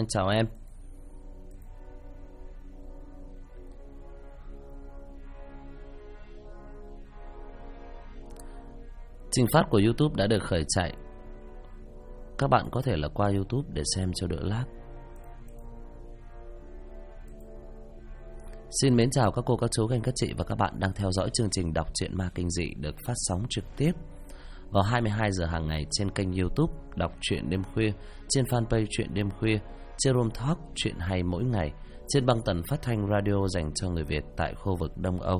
anh chào em. Trình phát của YouTube đã được khởi chạy. Các bạn có thể là qua YouTube để xem cho đỡ lag. Xin mến chào các cô, các chú, các anh, các chị và các bạn đang theo dõi chương trình đọc truyện ma kinh dị được phát sóng trực tiếp vào 22 giờ hàng ngày trên kênh YouTube Đọc truyện đêm khuya, trên fanpage Truyện đêm khuya, trên Room Talk Truyện hay mỗi ngày, trên băng tần phát thanh radio dành cho người Việt tại khu vực Đông Âu.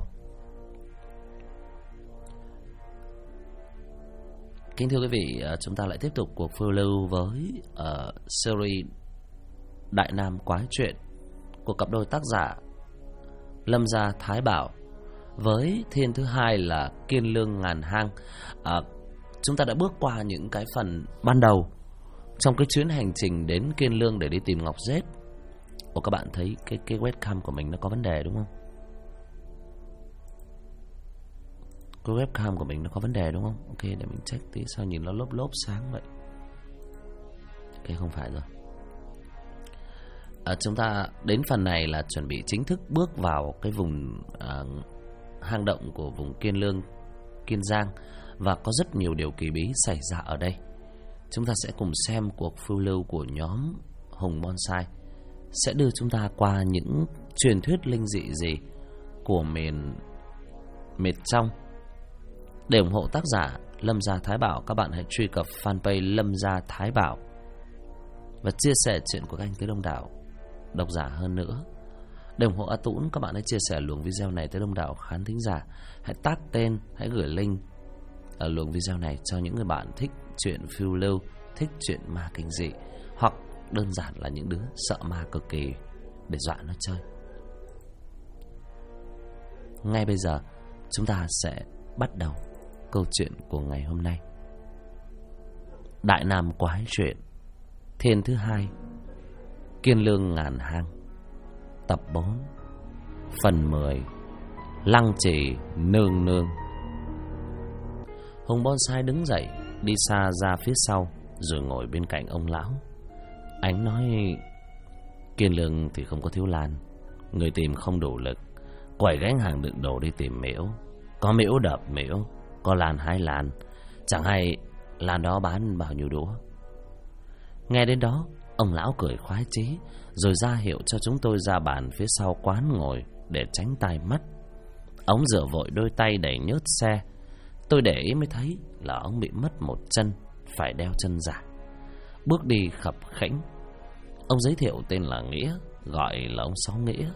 Kính thưa quý vị, chúng ta lại tiếp tục cuộc phiêu lưu với series Đại Nam Quái Truyện của cặp đôi tác giả Lâm Gia Thái Bảo với thiên thứ hai là Kiên Lương Ngàn Hang. Chúng ta đã bước qua những cái phần ban đầu trong cái chuyến hành trình đến Kiên Lương để đi tìm Ngọc Rết. Ồ, các bạn thấy cái webcam của mình nó có vấn đề đúng không? Cái webcam của mình nó có vấn đề đúng không? Ok, để mình check tí, sao nhìn nó lốp lốp sáng vậy? Ok, không phải rồi. Chúng ta đến phần này là chuẩn bị chính thức bước vào cái vùng hang động của vùng Kiên Lương, Kiên Giang, và có rất nhiều điều kỳ bí xảy ra ở đây. Chúng ta sẽ cùng xem cuộc phiêu lưu của nhóm Hùng Bonsai sẽ đưa chúng ta qua những truyền thuyết linh dị gì của miền trong. Để ủng hộ tác giả Lâm Gia Thái Bảo, các bạn hãy truy cập fanpage Lâm Gia Thái Bảo và chia sẻ chuyện của anh tới đông đảo độc giả hơn nữa. Để ủng hộ A Tũng, các bạn hãy chia sẻ luồng video này tới đông đảo khán thính giả. Hãy tag tên, hãy gửi link ở luồng video này cho những người bạn thích chuyện phiêu lưu, thích chuyện ma kinh dị, hoặc đơn giản là những đứa sợ ma cực kỳ để dọa nó chơi. Ngay bây giờ chúng ta sẽ bắt đầu câu chuyện của ngày hôm nay. Đại Nam Quái Truyện, thiên thứ hai, Kiên Lương Ngàn Hang, tập 4, phần 10, Lăng Trì Nương Nương. Hùng Bonsai đứng dậy, đi xa ra phía sau, rồi ngồi bên cạnh ông lão. Anh nói: Kiên Lương thì không có thiếu lan, người tìm không đủ lực, quẩy gánh hàng đựng đồ đi tìm miễu. Có miễu đập miễu, có lan hái lan, chẳng hay lan đó bán bao nhiêu đũa. Nghe đến đó, ông lão cười khoái chí, rồi ra hiệu cho chúng tôi ra bàn phía sau quán ngồi để tránh tai mắt. Ông rửa vội đôi tay đầy nhớt xe. Tôi để ý mới thấy là ông bị mất một chân, phải đeo chân giả, bước đi khập khẽnh. Ông giới thiệu tên là Nghĩa, gọi là ông Sáu Nghĩa.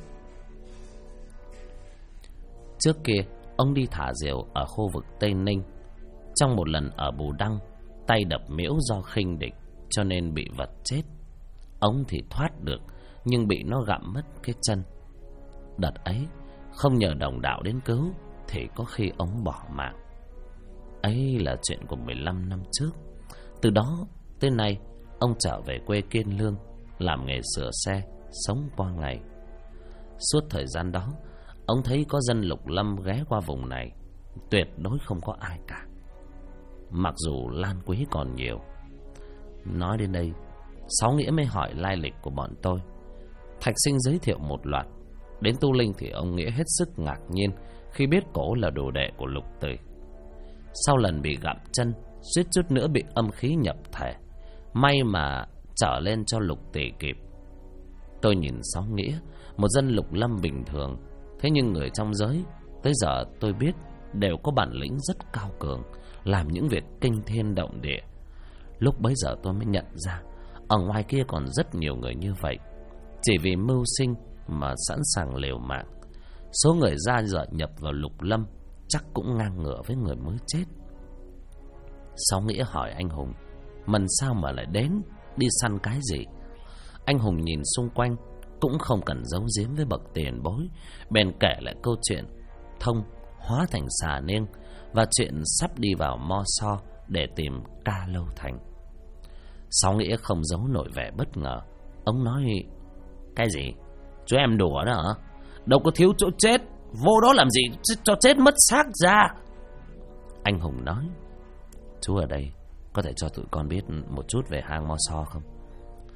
Trước kia ông đi thả diều ở khu vực Tây Ninh. Trong một lần ở Bù Đăng, tay đập miễu do khinh địch, cho nên bị vật chết. Ông thì thoát được, nhưng bị nó gặm mất cái chân. Đợt ấy không nhờ đồng đạo đến cứu, thì có khi ông bỏ mạng. Ấy là chuyện của 15 năm trước. Từ đó tới nay, ông trở về quê Kiên Lương, làm nghề sửa xe, sống qua ngày. Suốt thời gian đó, ông thấy có dân lục lâm ghé qua vùng này, tuyệt đối không có ai cả, mặc dù lan quý còn nhiều. Nói đến đây, Sáu Nghĩa mới hỏi lai lịch của bọn tôi. Thạch Sinh giới thiệu một loạt. Đến Tu Linh thì ông Nghĩa hết sức ngạc nhiên khi biết cổ là đồ đệ của Lục Tỳ. Sau lần bị gặm chân, suýt chút nữa bị âm khí nhập thể, may mà trở lên cho Lục Tỳ kịp. Tôi nhìn Sáu Nghĩa, một dân lục lâm bình thường, thế nhưng người trong giới tới giờ tôi biết đều có bản lĩnh rất cao cường, làm những việc kinh thiên động địa. Lúc bấy giờ tôi mới nhận ra ở ngoài kia còn rất nhiều người như vậy, chỉ vì mưu sinh mà sẵn sàng liều mạng. Số người ra giờ nhập vào lục lâm chắc cũng ngang ngửa với người mới chết. Sáu Nghĩa hỏi anh Hùng: Mần sao mà lại đến, đi săn cái gì? Anh Hùng nhìn xung quanh, cũng không cần giấu giếm với bậc tiền bối, bèn kể lại câu chuyện Thông hóa thành xà niêng và chuyện sắp đi vào Mo So để tìm Ca Lâu Thành. Sáu Nghĩa không giấu nổi vẻ bất ngờ. Ông nói: Cái gì? Chú em đùa đó hả? Đâu có thiếu chỗ chết, vô đó làm gì cho chết mất xác ra. Anh Hùng nói: Chú ở đây có thể cho tụi con biết một chút về hang Mo So không?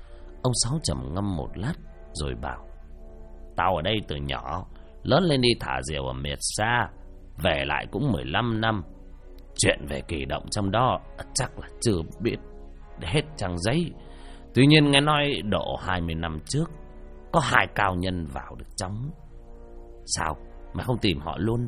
Ông Sáu trầm ngâm một lát rồi bảo: Tao ở đây từ nhỏ, lớn lên đi thả diều ở miệt xa, về lại cũng 15 năm. Chuyện về kỳ động trong đó chắc là chưa biết hết trang giấy. Tuy nhiên nghe nói độ 20 năm trước có 2 cao nhân vào được trong. Sao mà không tìm họ luôn?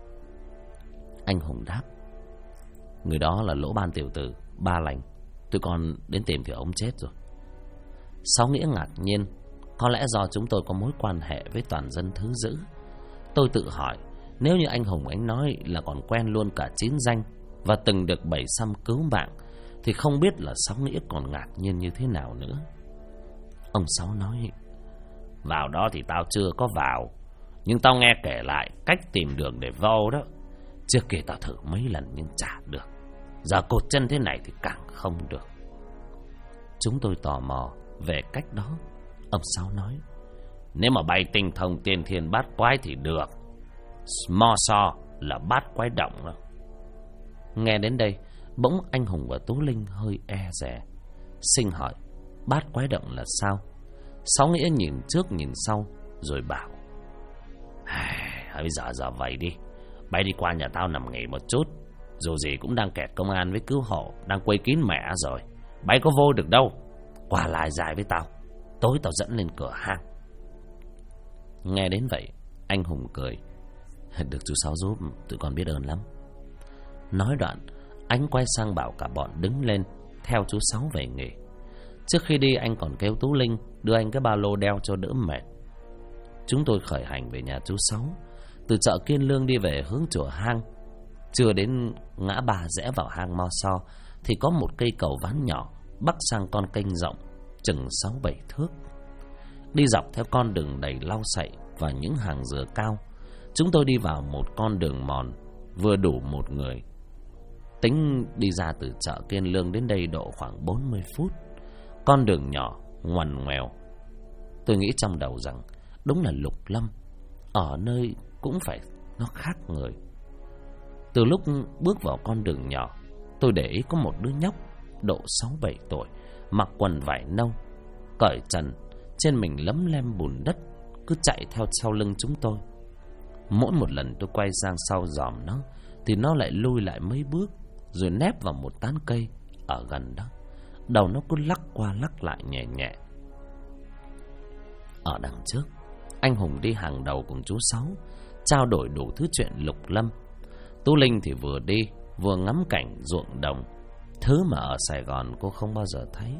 Anh Hùng đáp: Người đó là Lỗ Ban tiểu tử Ba Lành. Tụi con đến tìm thì ông chết rồi. Sáu Nghĩa ngạc nhiên. Có lẽ do chúng tôi có mối quan hệ với toàn dân thứ dữ. Tôi tự hỏi, nếu như anh Hùng anh nói là còn quen luôn cả 9 danh và từng được 7 xăm cứu mạng, thì không biết là Sáu Nghĩa còn ngạc nhiên như thế nào nữa. Ông Sáu nói: Vào đó thì tao chưa có vào, nhưng tao nghe kể lại cách tìm đường để vô đó. Trước kia tao thử mấy lần nhưng chả được. Giờ cột chân thế này thì càng không được. Chúng tôi tò mò về cách đó. Ông Sáu nói: Nếu mà bay tinh thông tiên thiên bát quái thì được. Mò so là bát quái động đó. Nghe đến đây, bỗng anh Hùng và Tú Linh hơi e dè. Sinh hỏi: Bát quái động là sao? Sáu Nghĩa nhìn trước nhìn sau rồi bảo: Bây giờ vậy đi, bay đi qua nhà tao nằm nghỉ một chút. Dù gì cũng đang kẹt công an với cứu hộ, đang quây kín mẹ rồi. Bay có vô được đâu. Qua lại dài với tao, tối tao dẫn lên cửa hang. Nghe đến vậy, anh Hùng cười: Được chú Sáu giúp, tụi con biết ơn lắm. Nói đoạn, anh quay sang bảo cả bọn đứng lên theo chú Sáu về nghỉ. Trước khi đi, anh còn kêu Tú Linh đưa anh cái ba lô đeo cho đỡ mệt. Chúng tôi khởi hành về nhà chú Sáu. Từ chợ Kiên Lương đi về hướng chùa hang. Chưa đến ngã ba rẽ vào hang Mo So thì có một cây cầu ván nhỏ bắc sang con kênh rộng chừng 6-7 thước. Đi dọc theo con đường đầy lau sậy và những hàng dừa cao, chúng tôi đi vào một con đường mòn vừa đủ một người. Tính đi ra từ chợ Kiên Lương đến đây độ khoảng 40 phút. Con đường nhỏ ngoằn ngoèo. Tôi nghĩ trong đầu rằng đúng là Lục Lâm ở nơi cũng phải nó khác người. Từ lúc bước vào con đường nhỏ, tôi để ý có một đứa nhóc độ 6-7 tuổi, mặc quần vải nâu, cởi trần, trên mình lấm lem bùn đất, cứ chạy theo sau lưng chúng tôi. Mỗi một lần tôi quay sang sau dòm nó thì nó lại lui lại mấy bước, rồi nép vào một tán cây ở gần đó. Đầu nó cứ lắc qua lắc lại nhẹ nhẹ. Ở đằng trước, anh Hùng đi hàng đầu cùng chú Sáu, trao đổi đủ thứ chuyện Lục Lâm. Tú Linh thì vừa đi vừa ngắm cảnh ruộng đồng, thứ mà ở Sài Gòn cô không bao giờ thấy.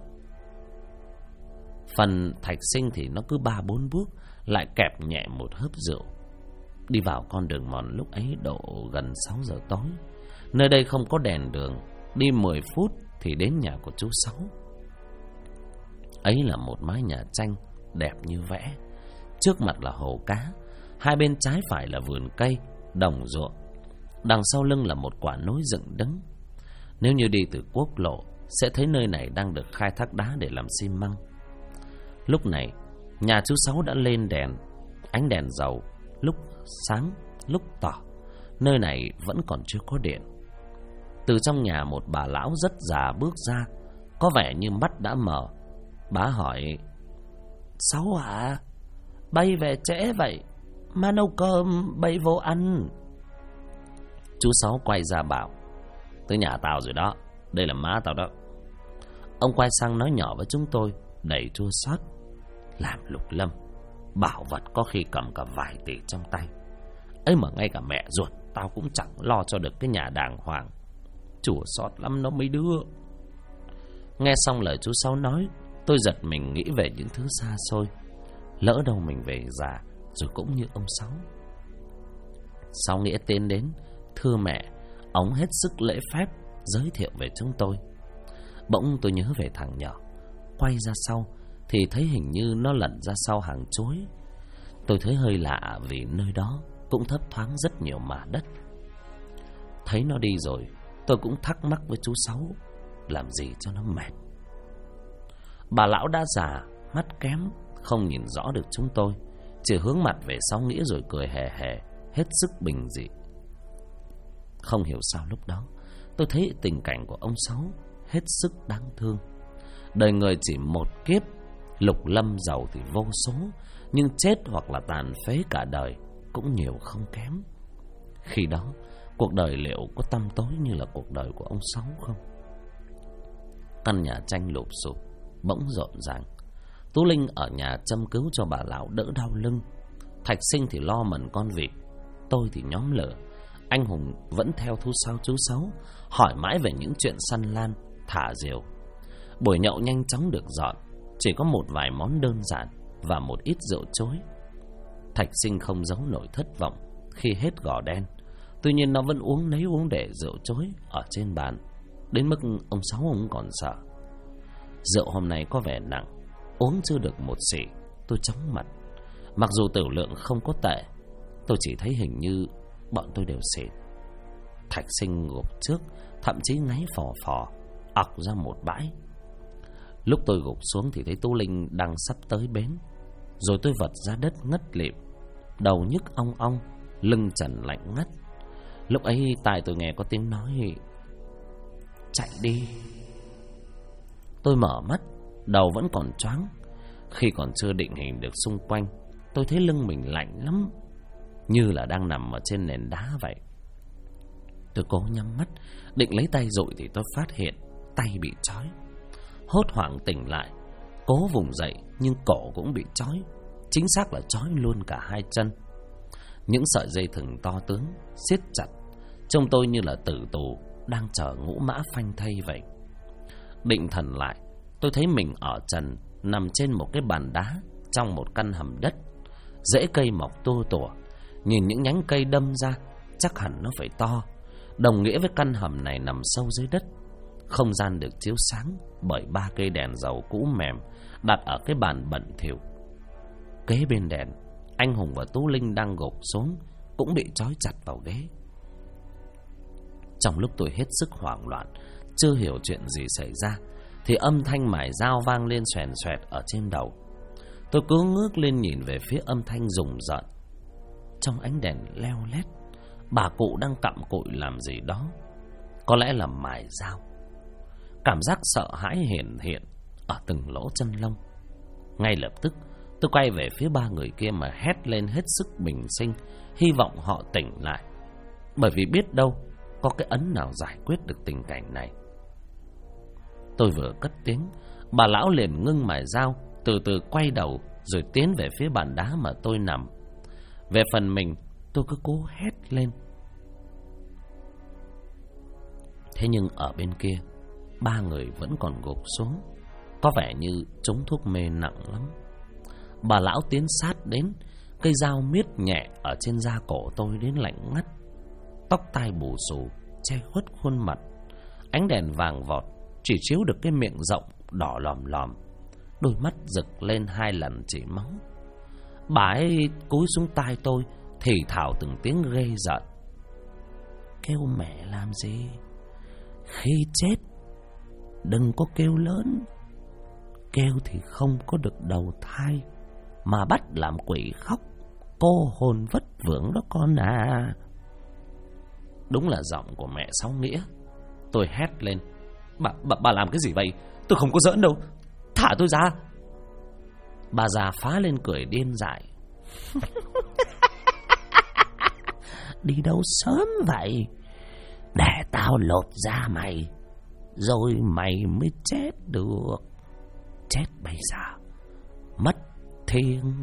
Phần Thạch Sinh thì nó cứ 3-4 bước lại kẹp nhẹ một hớp rượu. Đi vào con đường mòn lúc ấy độ gần 6 giờ tối. Nơi đây không có đèn đường, đi 10 phút thì đến nhà của chú Sáu. Ấy là một mái nhà tranh đẹp như vẽ. Trước mặt là hồ cá, hai bên trái phải là vườn cây, đồng ruộng. Đằng sau lưng là một quả núi dựng đứng. Nếu như đi từ quốc lộ, sẽ thấy nơi này đang được khai thác đá để làm xi măng. Lúc này, nhà chú Sáu đã lên đèn, ánh đèn dầu, lúc sáng, lúc tỏ. Nơi này vẫn còn chưa có điện. Từ trong nhà một bà lão rất già bước ra, có vẻ như mắt đã mờ. Bà hỏi: Sáu à, bay về trễ vậy mà nấu cơm bay vô ăn. Chú Sáu quay ra bảo: Tới nhà tao rồi đó, đây là má tao đó. Ông quay sang nói nhỏ với chúng tôi đầy chua xót: Làm Lục Lâm, bảo vật có khi cầm cả vài tỷ trong tay. Ấy mà ngay cả mẹ ruột tao cũng chẳng lo cho được cái nhà đàng hoàng. Chua xót lắm nó mấy đứa. Nghe xong lời chú Sáu nói, tôi giật mình nghĩ về những thứ xa xôi. Lỡ đâu mình về già rồi cũng như ông Sáu. Sáu Nghĩa tiến đến: Thưa mẹ. Ông hết sức lễ phép giới thiệu về chúng tôi. Bỗng tôi nhớ về thằng nhỏ. Quay ra sau thì thấy hình như nó lẩn ra sau hàng chuối. Tôi thấy hơi lạ vì nơi đó cũng thấp thoáng rất nhiều mả đất. Thấy nó đi rồi, tôi cũng thắc mắc với chú Sáu, làm gì cho nó mệt. Bà lão đã già, mắt kém, không nhìn rõ được chúng tôi, chỉ hướng mặt về Sáu Nghĩa rồi cười hề hề, hết sức bình dị. Không hiểu sao lúc đó tôi thấy tình cảnh của ông Sáu hết sức đáng thương. Đời người chỉ một kiếp, Lục lâm giàu thì vô số, nhưng chết hoặc là tàn phế cả đời cũng nhiều không kém. Khi đó, cuộc đời liệu có tăm tối như là cuộc đời của ông Sáu không? Căn nhà tranh lụp xụp, bỗng rộn ràng. Tú Linh ở nhà châm cứu cho bà lão đỡ đau lưng. Thạch Sinh thì lo mần con vịt. Tôi thì nhóm lửa. Anh Hùng vẫn theo thu sao chú Sáu, hỏi mãi về những chuyện săn lan, thả diều. Buổi nhậu nhanh chóng được dọn, chỉ có một vài món đơn giản và một ít rượu chối. Thạch Sinh không giấu nổi thất vọng khi hết gò đen. Tuy nhiên nó vẫn uống nấy uống để rượu chối ở trên bàn, đến mức ông Sáu ông còn sợ. Rượu hôm nay có vẻ nặng, uống chưa được một xỉ, tôi chóng mặt. Mặc dù tửu lượng không có tệ, tôi chỉ thấy hình như bọn tôi đều xỉn. Thạch Sinh gục trước, thậm chí ngáy phò phò, ọc ra một bãi. Lúc tôi gục xuống thì thấy Tú Linh đang sắp tới bến. Rồi tôi vật ra đất ngất lịm, đầu nhức ong ong, lưng trần lạnh ngắt. Lúc ấy tai tôi nghe có tiếng nói: chạy đi. Tôi mở mắt, đầu vẫn còn choáng. Khi còn chưa định hình được xung quanh, tôi thấy lưng mình lạnh lắm, như là đang nằm ở trên nền đá vậy. Tôi cố nhắm mắt, định lấy tay dụi thì tôi phát hiện tay bị trói. Hốt hoảng tỉnh lại, cố vùng dậy nhưng cổ cũng bị trói, chính xác là trói luôn cả hai chân. Những sợi dây thừng to tướng siết chặt, trông tôi như là tử tù đang chờ ngũ mã phanh thây vậy. Định thần lại, tôi thấy mình ở trần, nằm trên một cái bàn đá trong một căn hầm đất. Rễ cây mọc tua tủa, nhìn những nhánh cây đâm ra chắc hẳn nó phải to, đồng nghĩa với căn hầm này nằm sâu dưới đất. Không gian được chiếu sáng bởi 3 cây đèn dầu cũ mềm đặt ở cái bàn bẩn thỉu. Kế bên đèn, anh Hùng và Tú Linh đang gục xuống, cũng bị trói chặt vào ghế. Trong lúc tôi hết sức hoảng loạn, chưa hiểu chuyện gì xảy ra, thì âm thanh mài dao vang lên xoèn xoẹt ở trên đầu. Tôi cứ ngước lên nhìn về phía âm thanh rùng rợn. Trong ánh đèn leo lét, bà cụ đang cặm cụi làm gì đó, có lẽ là mài dao. Cảm giác sợ hãi hiện hiện ở từng lỗ chân lông. Ngay lập tức tôi quay về phía 3 người kia mà hét lên hết sức bình sinh, hy vọng họ tỉnh lại, bởi vì biết đâu có cái ấn nào giải quyết được tình cảnh này. Tôi vừa cất tiếng, bà lão liền ngưng mài dao, từ từ quay đầu rồi tiến về phía bàn đá mà tôi nằm. Về phần mình, tôi cứ cố hét lên. Thế nhưng ở bên kia, 3 người vẫn còn gục xuống, có vẻ như trúng thuốc mê nặng lắm. Bà lão tiến sát đến, cây dao miết nhẹ ở trên da cổ tôi đến lạnh ngắt. Tóc tai bù xù che khuất khuôn mặt, ánh đèn vàng vọt chỉ chiếu được cái miệng rộng đỏ lòm lòm, đôi mắt rực lên 2 lần chỉ máu. Bà ấy cúi xuống tai tôi, thì thào từng tiếng ghê rợn: kêu mẹ làm gì? Khi chết đừng có kêu lớn, kêu thì không có được đầu thai, mà bắt làm quỷ khóc, cô hồn vất vưởng đó con à. Đúng là giọng của mẹ Sáu Nghĩa. Tôi hét lên: Bà làm cái gì vậy? Tôi không có giỡn đâu, thả tôi ra. Bà già phá lên cười điên dại: đi đâu sớm vậy? Để tao lột da mày, rồi mày mới chết được. Chết bây giờ, mất thiêng.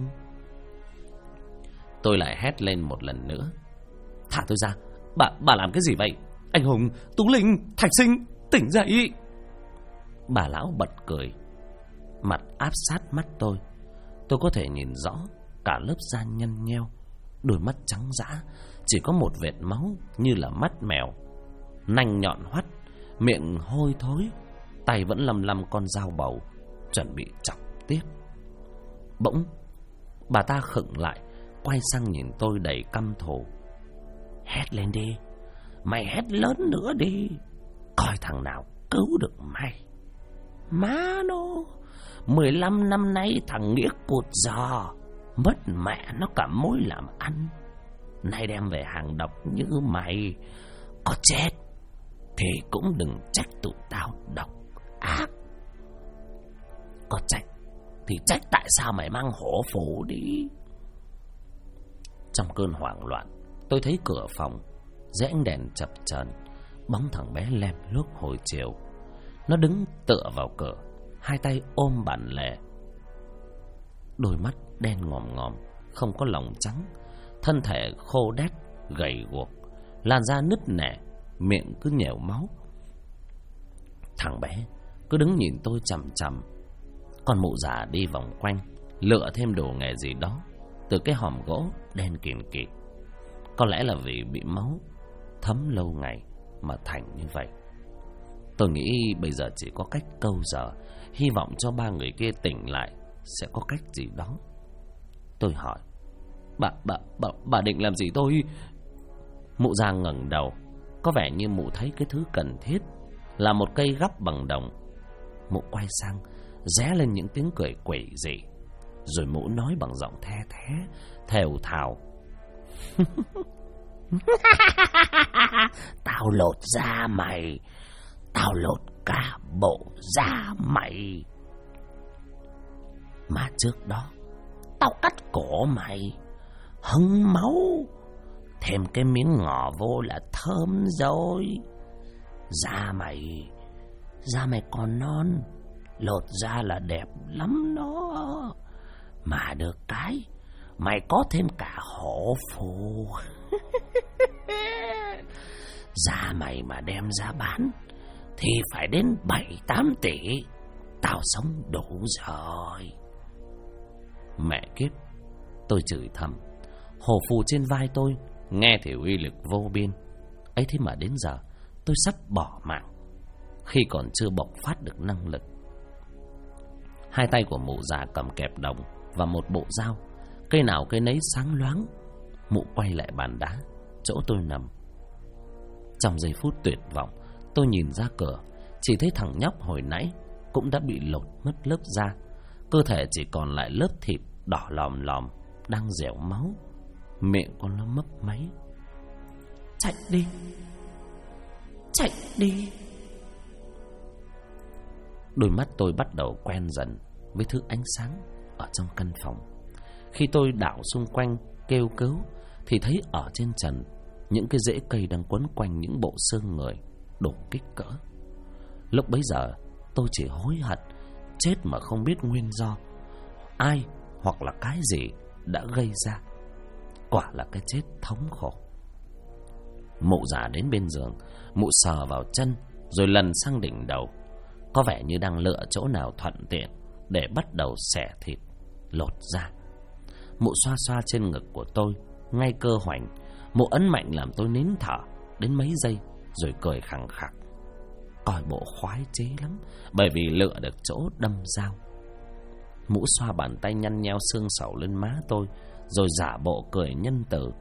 Tôi lại hét lên một lần nữa: thả tôi ra. Bà làm cái gì vậy? Anh Hùng, Tú Linh, Thạch Sinh, tỉnh dậy. Bà lão bật cười, mặt áp sát mắt tôi. Tôi có thể nhìn rõ cả lớp da nhăn nheo, đôi mắt trắng dã, chỉ có một vệt máu như là mắt mèo, nanh nhọn hoắt, miệng hôi thối, tay vẫn lầm lầm con dao bầu, chuẩn bị chọc tiếp. Bỗng bà ta khựng lại, quay sang nhìn tôi đầy căm thù: hét lên đi, mày hét lớn nữa đi, coi thằng nào cứu được mày. Má nó, 15 năm nay thằng Nghĩa cụt giò, mất mẹ nó cả mối làm ăn, nay đem về hàng độc như mày, có chết thì cũng đừng trách tụi tao độc ác, có trách thì trách tại sao mày mang hổ phù đi. Trong cơn hoảng loạn, tôi thấy cửa phòng dưới ánh đèn chập chờn, bóng thằng bé lem luốc hồi chiều. Nó đứng tựa vào cửa, hai tay ôm bản lề, đôi mắt đen ngòm ngòm, không có lòng trắng, thân thể khô đét, gầy guộc, làn da nứt nẻ, miệng cứ nhèo máu. Thằng bé cứ đứng nhìn tôi chằm chằm. Con mụ già đi vòng quanh, lựa thêm đồ nghề gì đó từ cái hòm gỗ đen kìn kịt. Có lẽ là vì bị máu thấm lâu ngày mà thành như vậy. Tôi nghĩ bây giờ chỉ có cách câu giờ, hy vọng cho ba người kia tỉnh lại sẽ có cách gì đó. Tôi hỏi: Bà định làm gì tôi? Mụ già ngẩng đầu, có vẻ như mụ thấy cái thứ cần thiết là một cây gắp bằng đồng. Mụ quay sang, ré lên những tiếng cười quỷ dị, rồi mụ nói bằng giọng the thé, thều thào: Tao lột da mày, tao lột cả bộ da mày. Mà trước đó tao cắt cổ mày, hứng máu, thêm cái miếng ngò vô là thơm rồi. Da mày còn non, lột da là đẹp lắm đó. Mà được cái mày có thêm cả hổ phù. Da mày mà đem ra bán thì phải đến 7-8 tỷ. Tao sống đủ rồi. Mẹ kiếp, tôi chửi thầm. Hổ phù trên vai tôi nghe thì uy lực vô biên, ấy thế mà đến giờ tôi sắp bỏ mạng khi còn chưa bộc phát được năng lực. Hai tay của mụ già cầm kẹp đồng và một bộ dao, cây nào cây nấy sáng loáng. Mụ quay lại bàn đá chỗ tôi nằm. Trong giây phút tuyệt vọng, tôi nhìn ra cửa, chỉ thấy thằng nhóc hồi nãy cũng đã bị lột mất lớp da, cơ thể chỉ còn lại lớp thịt đỏ lòm lòm đang dẻo máu, miệng con nó mấp máy. Chạy đi, chạy đi. Đôi mắt tôi bắt đầu quen dần với thứ ánh sáng ở trong căn phòng. Khi tôi đảo xung quanh kêu cứu thì thấy ở trên trần những cái rễ cây đang quấn quanh những bộ xương người đủ kích cỡ. Lúc bấy giờ tôi chỉ hối hận chết mà không biết nguyên do, ai hoặc là cái gì đã gây ra. Quả là cái chết thống khổ. Mụ già đến bên giường, mụ sờ vào chân rồi lần sang đỉnh đầu, có vẻ như đang lựa chỗ nào thuận tiện để bắt đầu xẻ thịt, lột da. Mụ xoa xoa trên ngực của tôi ngay cơ hoành. Mụ ấn mạnh làm tôi nín thở đến mấy giây rồi cười khằng khặc. Coi bộ khoái chế lắm, bởi vì lựa được chỗ đâm dao. Mụ xoa bàn tay nhăn nheo xương sầu lên má tôi rồi giả bộ cười nhân từ.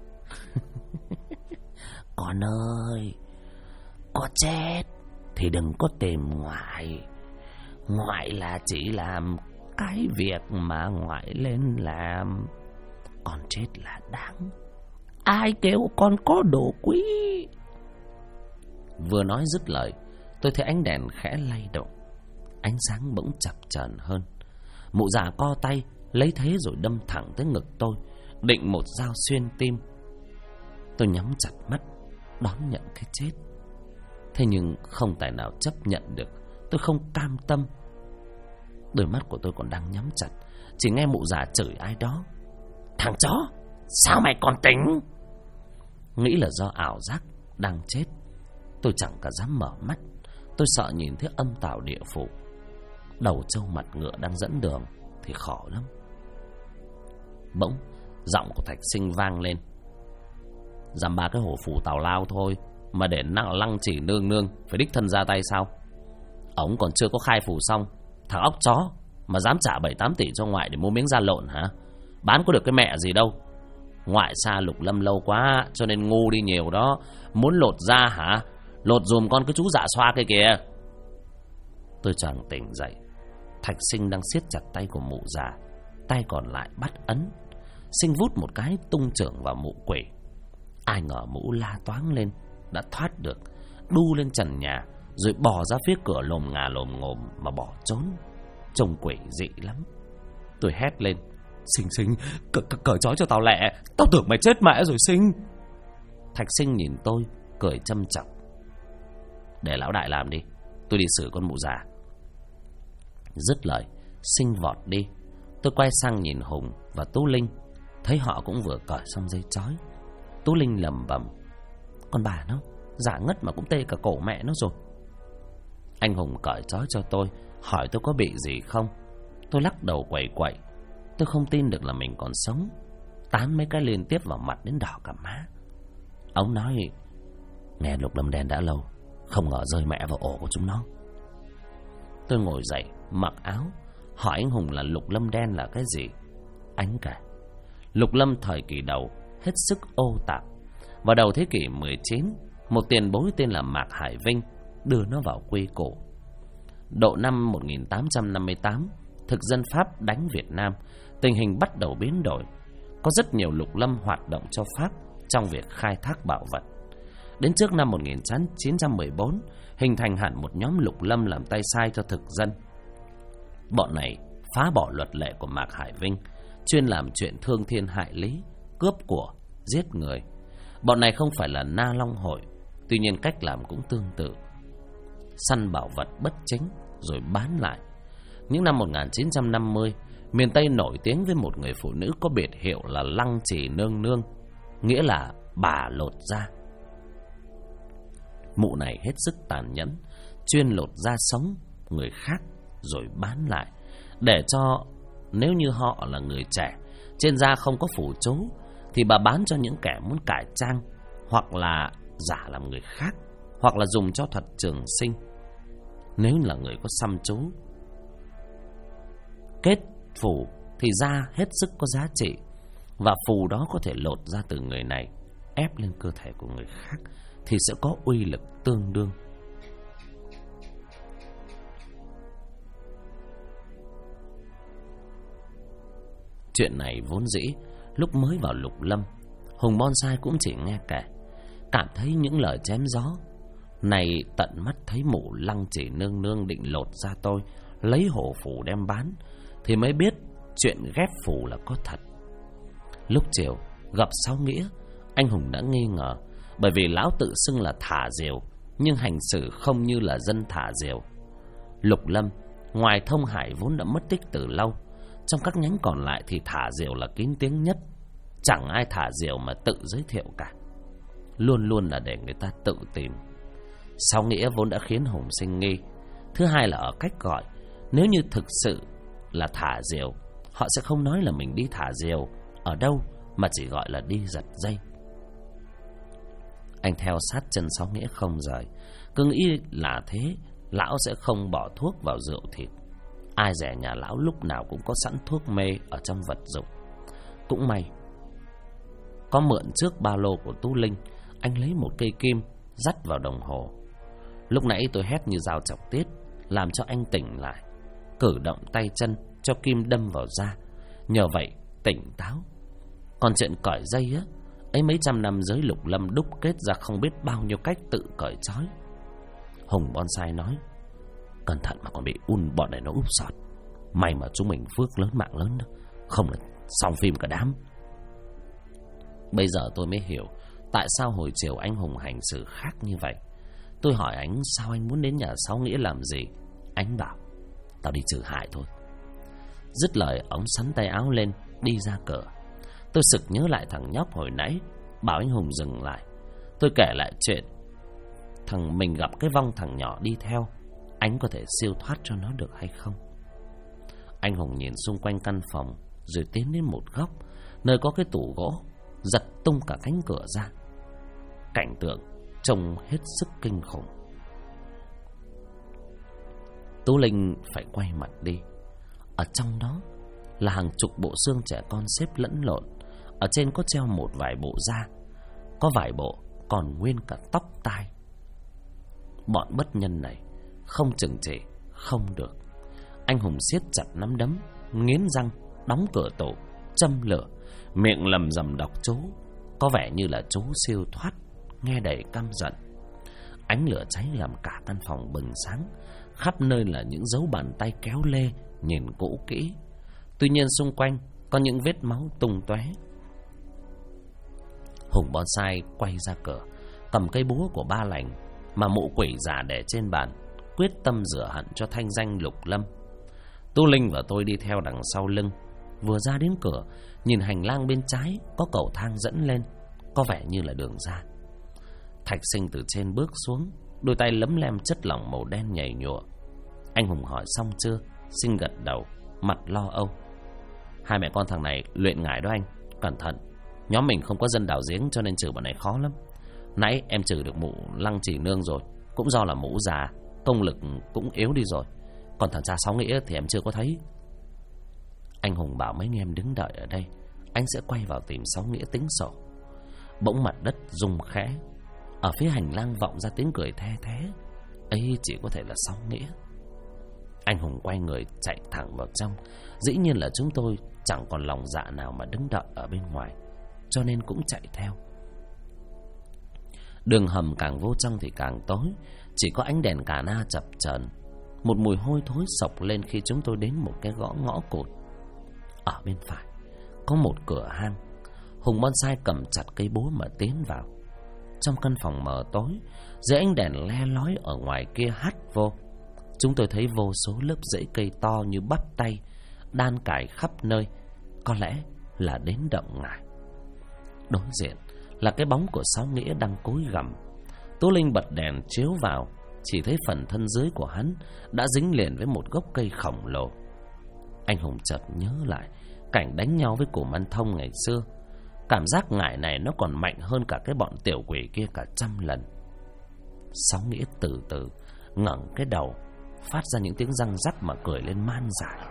Con ơi, có chết thì đừng có tìm ngoại. Ngoại là chỉ làm cái việc mà ngoại lên làm. Con chết là đáng. Ai kêu con có đồ quý. Vừa nói dứt lời, tôi thấy ánh đèn khẽ lay động, ánh sáng bỗng chập chờn hơn. Mụ già co tay lấy thế rồi đâm thẳng tới ngực tôi, định một dao xuyên tim. Tôi nhắm chặt mắt đón nhận cái chết. Thế nhưng không tài nào chấp nhận được. Tôi không cam tâm. Đôi mắt của tôi còn đang nhắm chặt, chỉ nghe mụ già chửi ai đó: Thằng chó, sao mày còn tỉnh? Nghĩ là do ảo giác đang chết, tôi chẳng cả dám mở mắt. Tôi sợ nhìn thấy âm tào địa phủ. Đầu trâu mặt ngựa đang dẫn đường thì khó lắm. Bỗng giọng của Thạch Sinh vang lên: Dăm ba cái hổ phù tào lao thôi mà để lăng chỉ nương nương phải đích thân ra tay sao? Ổng còn chưa có khai phù xong, thằng óc chó mà dám trả 7-8 tỷ cho ngoại để mua miếng da lộn hả? Bán có được cái mẹ gì đâu. Ngoại xa Lục Lâm lâu quá cho nên ngu đi nhiều đó. Muốn lột da hả? Lột dùm con cái chú dạ xoa kia kìa. Tôi choàng tỉnh dậy. Thạch Sinh đang siết chặt tay của mụ già, tay còn lại bắt ấn. Sinh vút một cái tung chưởng vào mụ quỷ. Ai ngờ mụ la toáng lên, đã thoát được, đu lên trần nhà rồi bò ra phía cửa lồm ngà lồm ngồm mà bỏ trốn. Trông quỷ dị lắm. Tôi hét lên: Sinh, cởi trói cho tao lẹ, tao tưởng mày chết mẹ rồi Sinh. Thạch Sinh nhìn tôi cười châm chọc: Để lão đại làm đi, tôi đi xử con mụ già. Dứt lời, Sinh vọt đi. Tôi quay sang nhìn Hùng và Tú Linh, thấy họ cũng vừa cởi xong dây trói. Tú Linh lẩm bẩm: Con bà nó giả ngất mà cũng tê cả cổ mẹ nó rồi. Anh Hùng cởi trói cho tôi, hỏi tôi có bị gì không. Tôi lắc đầu quẩy quậy. Tôi không tin được là mình còn sống. Tán mấy cái liên tiếp vào mặt đến đỏ cả má. Ông nói: Nghe Lục Lâm Đen đã lâu, không ngờ rơi mẹ vào ổ của chúng nó. Tôi ngồi dậy, mặc áo, hỏi anh Hùng là Lục Lâm Đen là cái gì. Anh kể: Lục Lâm thời kỳ đầu hết sức ô tạp. Vào đầu thế kỷ 19, một tiền bối tên là Mạc Hải Vinh đưa nó vào quy củ. Độ năm 1858, thực dân Pháp đánh Việt Nam, tình hình bắt đầu biến đổi. Có rất nhiều lục lâm hoạt động cho Pháp trong việc khai thác bảo vật. Đến trước năm 1914, hình thành hẳn một nhóm lục lâm làm tay sai cho thực dân. Bọn này phá bỏ luật lệ của Mạc Hải Vinh, chuyên làm chuyện thương thiên hại lý, cướp của, giết người. Bọn này không phải là Na Long Hội, tuy nhiên cách làm cũng tương tự. Săn bảo vật bất chính rồi bán lại. Những năm 1950, miền Tây nổi tiếng với một người phụ nữ có biệt hiệu là Lăng Trì Nương Nương, nghĩa là bà lột da. Mụ này hết sức tàn nhẫn, chuyên lột da sống người khác rồi bán lại, để cho nếu như họ là người trẻ, trên da không có phủ chú, thì bà bán cho những kẻ muốn cải trang, hoặc là giả làm người khác, hoặc là dùng cho thuật trường sinh. Nếu là người có xăm chú kết phù thì da hết sức có giá trị, và phù đó có thể lột ra từ người này ép lên cơ thể của người khác thì sẽ có uy lực tương đương. Chuyện này vốn dĩ lúc mới vào lục lâm, Hùng Bonsai cũng chỉ nghe kể, cảm thấy những lời chém gió. Này tận mắt thấy mụ Lăng Trì Nương Nương định lột ra tôi, lấy hổ phù đem bán, thì mới biết chuyện ghép phù là có thật. Lúc chiều gặp Sáu Nghĩa, anh Hùng đã nghi ngờ, bởi vì lão tự xưng là thả diều, nhưng hành xử không như là dân thả diều. Lục lâm ngoài Thông Hải vốn đã mất tích từ lâu, trong các nhánh còn lại thì thả diều là kín tiếng nhất. Chẳng ai thả diều mà tự giới thiệu cả, luôn luôn là để người ta tự tìm. Sáu Nghĩa vốn đã khiến Hùng sinh nghi. Thứ hai là ở cách gọi. Nếu như thực sự là thả diều, họ sẽ không nói là mình đi thả diều ở đâu, mà chỉ gọi là đi giật dây. Anh theo sát chân Sáu Nghĩa không rời, cứ nghĩ là thế lão sẽ không bỏ thuốc vào rượu thịt. Ai dè nhà lão lúc nào cũng có sẵn thuốc mê ở trong vật dụng. Cũng may có mượn trước ba lô của Tú Linh, anh lấy một cây kim dắt vào đồng hồ. Lúc nãy tôi hét như dao chọc tiết, làm cho anh tỉnh lại, cử động tay chân cho kim đâm vào da, nhờ vậy tỉnh táo. Còn chuyện cởi dây á, ấy mấy trăm năm giới lục lâm đúc kết ra không biết bao nhiêu cách tự cởi trói. Hùng Bonsai nói: Cẩn thận mà còn bị bọn này nó úp sọt. May mà chúng mình phước lớn mạng lớn đó, không là xong phim cả đám. Bây giờ tôi mới hiểu tại sao hồi chiều anh Hùng hành xử khác như vậy. Tôi hỏi anh sao anh muốn đến nhà Sáu Nghĩa làm gì. Anh bảo: Tao đi trừ hại thôi. Dứt lời ông sắn tay áo lên đi ra cửa. Tôi sực nhớ lại thằng nhóc hồi nãy, bảo anh Hùng dừng lại. Tôi kể lại chuyện thằng mình gặp cái vong thằng nhỏ đi theo, anh có thể siêu thoát cho nó được hay không. Anh Hùng nhìn xung quanh căn phòng, rồi tiến đến một góc nơi có cái tủ gỗ, giật tung cả cánh cửa ra. Cảnh tượng trông hết sức kinh khủng. Tú Linh phải quay mặt đi. Ở trong đó là hàng chục bộ xương trẻ con xếp lẫn lộn. Ở trên có treo một vài bộ da, có vài bộ còn nguyên cả tóc tai. Bọn bất nhân này không chừng trị không được. Anh Hùng siết chặt nắm đấm, nghiến răng, đóng cửa tủ, châm lửa, miệng lầm rầm đọc chú, có vẻ như là chú siêu thoát, nghe đầy căm giận. Ánh lửa cháy làm cả căn phòng bừng sáng, khắp nơi là những dấu bàn tay kéo lê nhìn cũ kỹ. Tuy nhiên xung quanh có những vết máu tung tóe. Hùng bonsai quay ra cửa, cầm cây búa của Ba Lành mà mụ quỷ giả để trên bàn, quyết tâm rửa hận cho thanh danh Lục Lâm. Tu Linh và tôi đi theo đằng sau lưng. Vừa ra đến cửa, nhìn hành lang bên trái có cầu thang dẫn lên, có vẻ như là đường ra. Thạch Sinh từ trên bước xuống, đôi tay lấm lem chất lỏng màu đen nhầy nhụa. Anh Hùng hỏi xong chưa? Sinh gật đầu, mặt lo âu. Hai mẹ con thằng này luyện ngải đó anh, cẩn thận. Nhóm mình không có dân đào giếng cho nên trừ bọn này khó lắm. Nãy em trừ được mụ Lăng Chỉ Nương rồi, cũng do là mụ già, công lực cũng yếu đi rồi. Còn thằng cha Sáu Nghĩa thì em chưa có thấy. Anh Hùng bảo mấy anh em đứng đợi ở đây, anh sẽ quay vào tìm Sáu Nghĩa tính sổ. Bỗng mặt đất rung khẽ, ở phía hành lang vọng ra tiếng cười the thé. Ấy chỉ có thể là Sáu Nghĩa. Anh Hùng quay người chạy thẳng vào trong. Dĩ nhiên là chúng tôi chẳng còn lòng dạ nào mà đứng đợi ở bên ngoài, cho nên cũng chạy theo. Đường hầm càng vô trong thì càng tối, chỉ có ánh đèn cà na chập chờn. Một mùi hôi thối sộc lên khi chúng tôi đến một cái ngõ cụt. Ở bên phải có một cửa hang. Hùng bonsai cầm chặt cây búa mà tiến vào. Trong căn phòng mờ tối, dưới ánh đèn le lói ở ngoài kia hắt vô, chúng tôi thấy vô số lớp rễ cây to như bắp tay đan cài khắp nơi, có lẽ là đến động ngải. Đối diện là cái bóng của Sáu Nghĩa đang cúi gằm. Tú Linh bật đèn chiếu vào, chỉ thấy phần thân dưới của hắn đã dính liền với một gốc cây khổng lồ. Anh Hùng chợt nhớ lại cảnh đánh nhau với Cù Măn Thông ngày xưa. Cảm giác ngải này nó còn mạnh hơn cả cái bọn tiểu quỷ kia cả 100 lần. Sáu Nghĩa từ từ ngẩng cái đầu, phát ra những tiếng răng rắc mà cười lên man dại.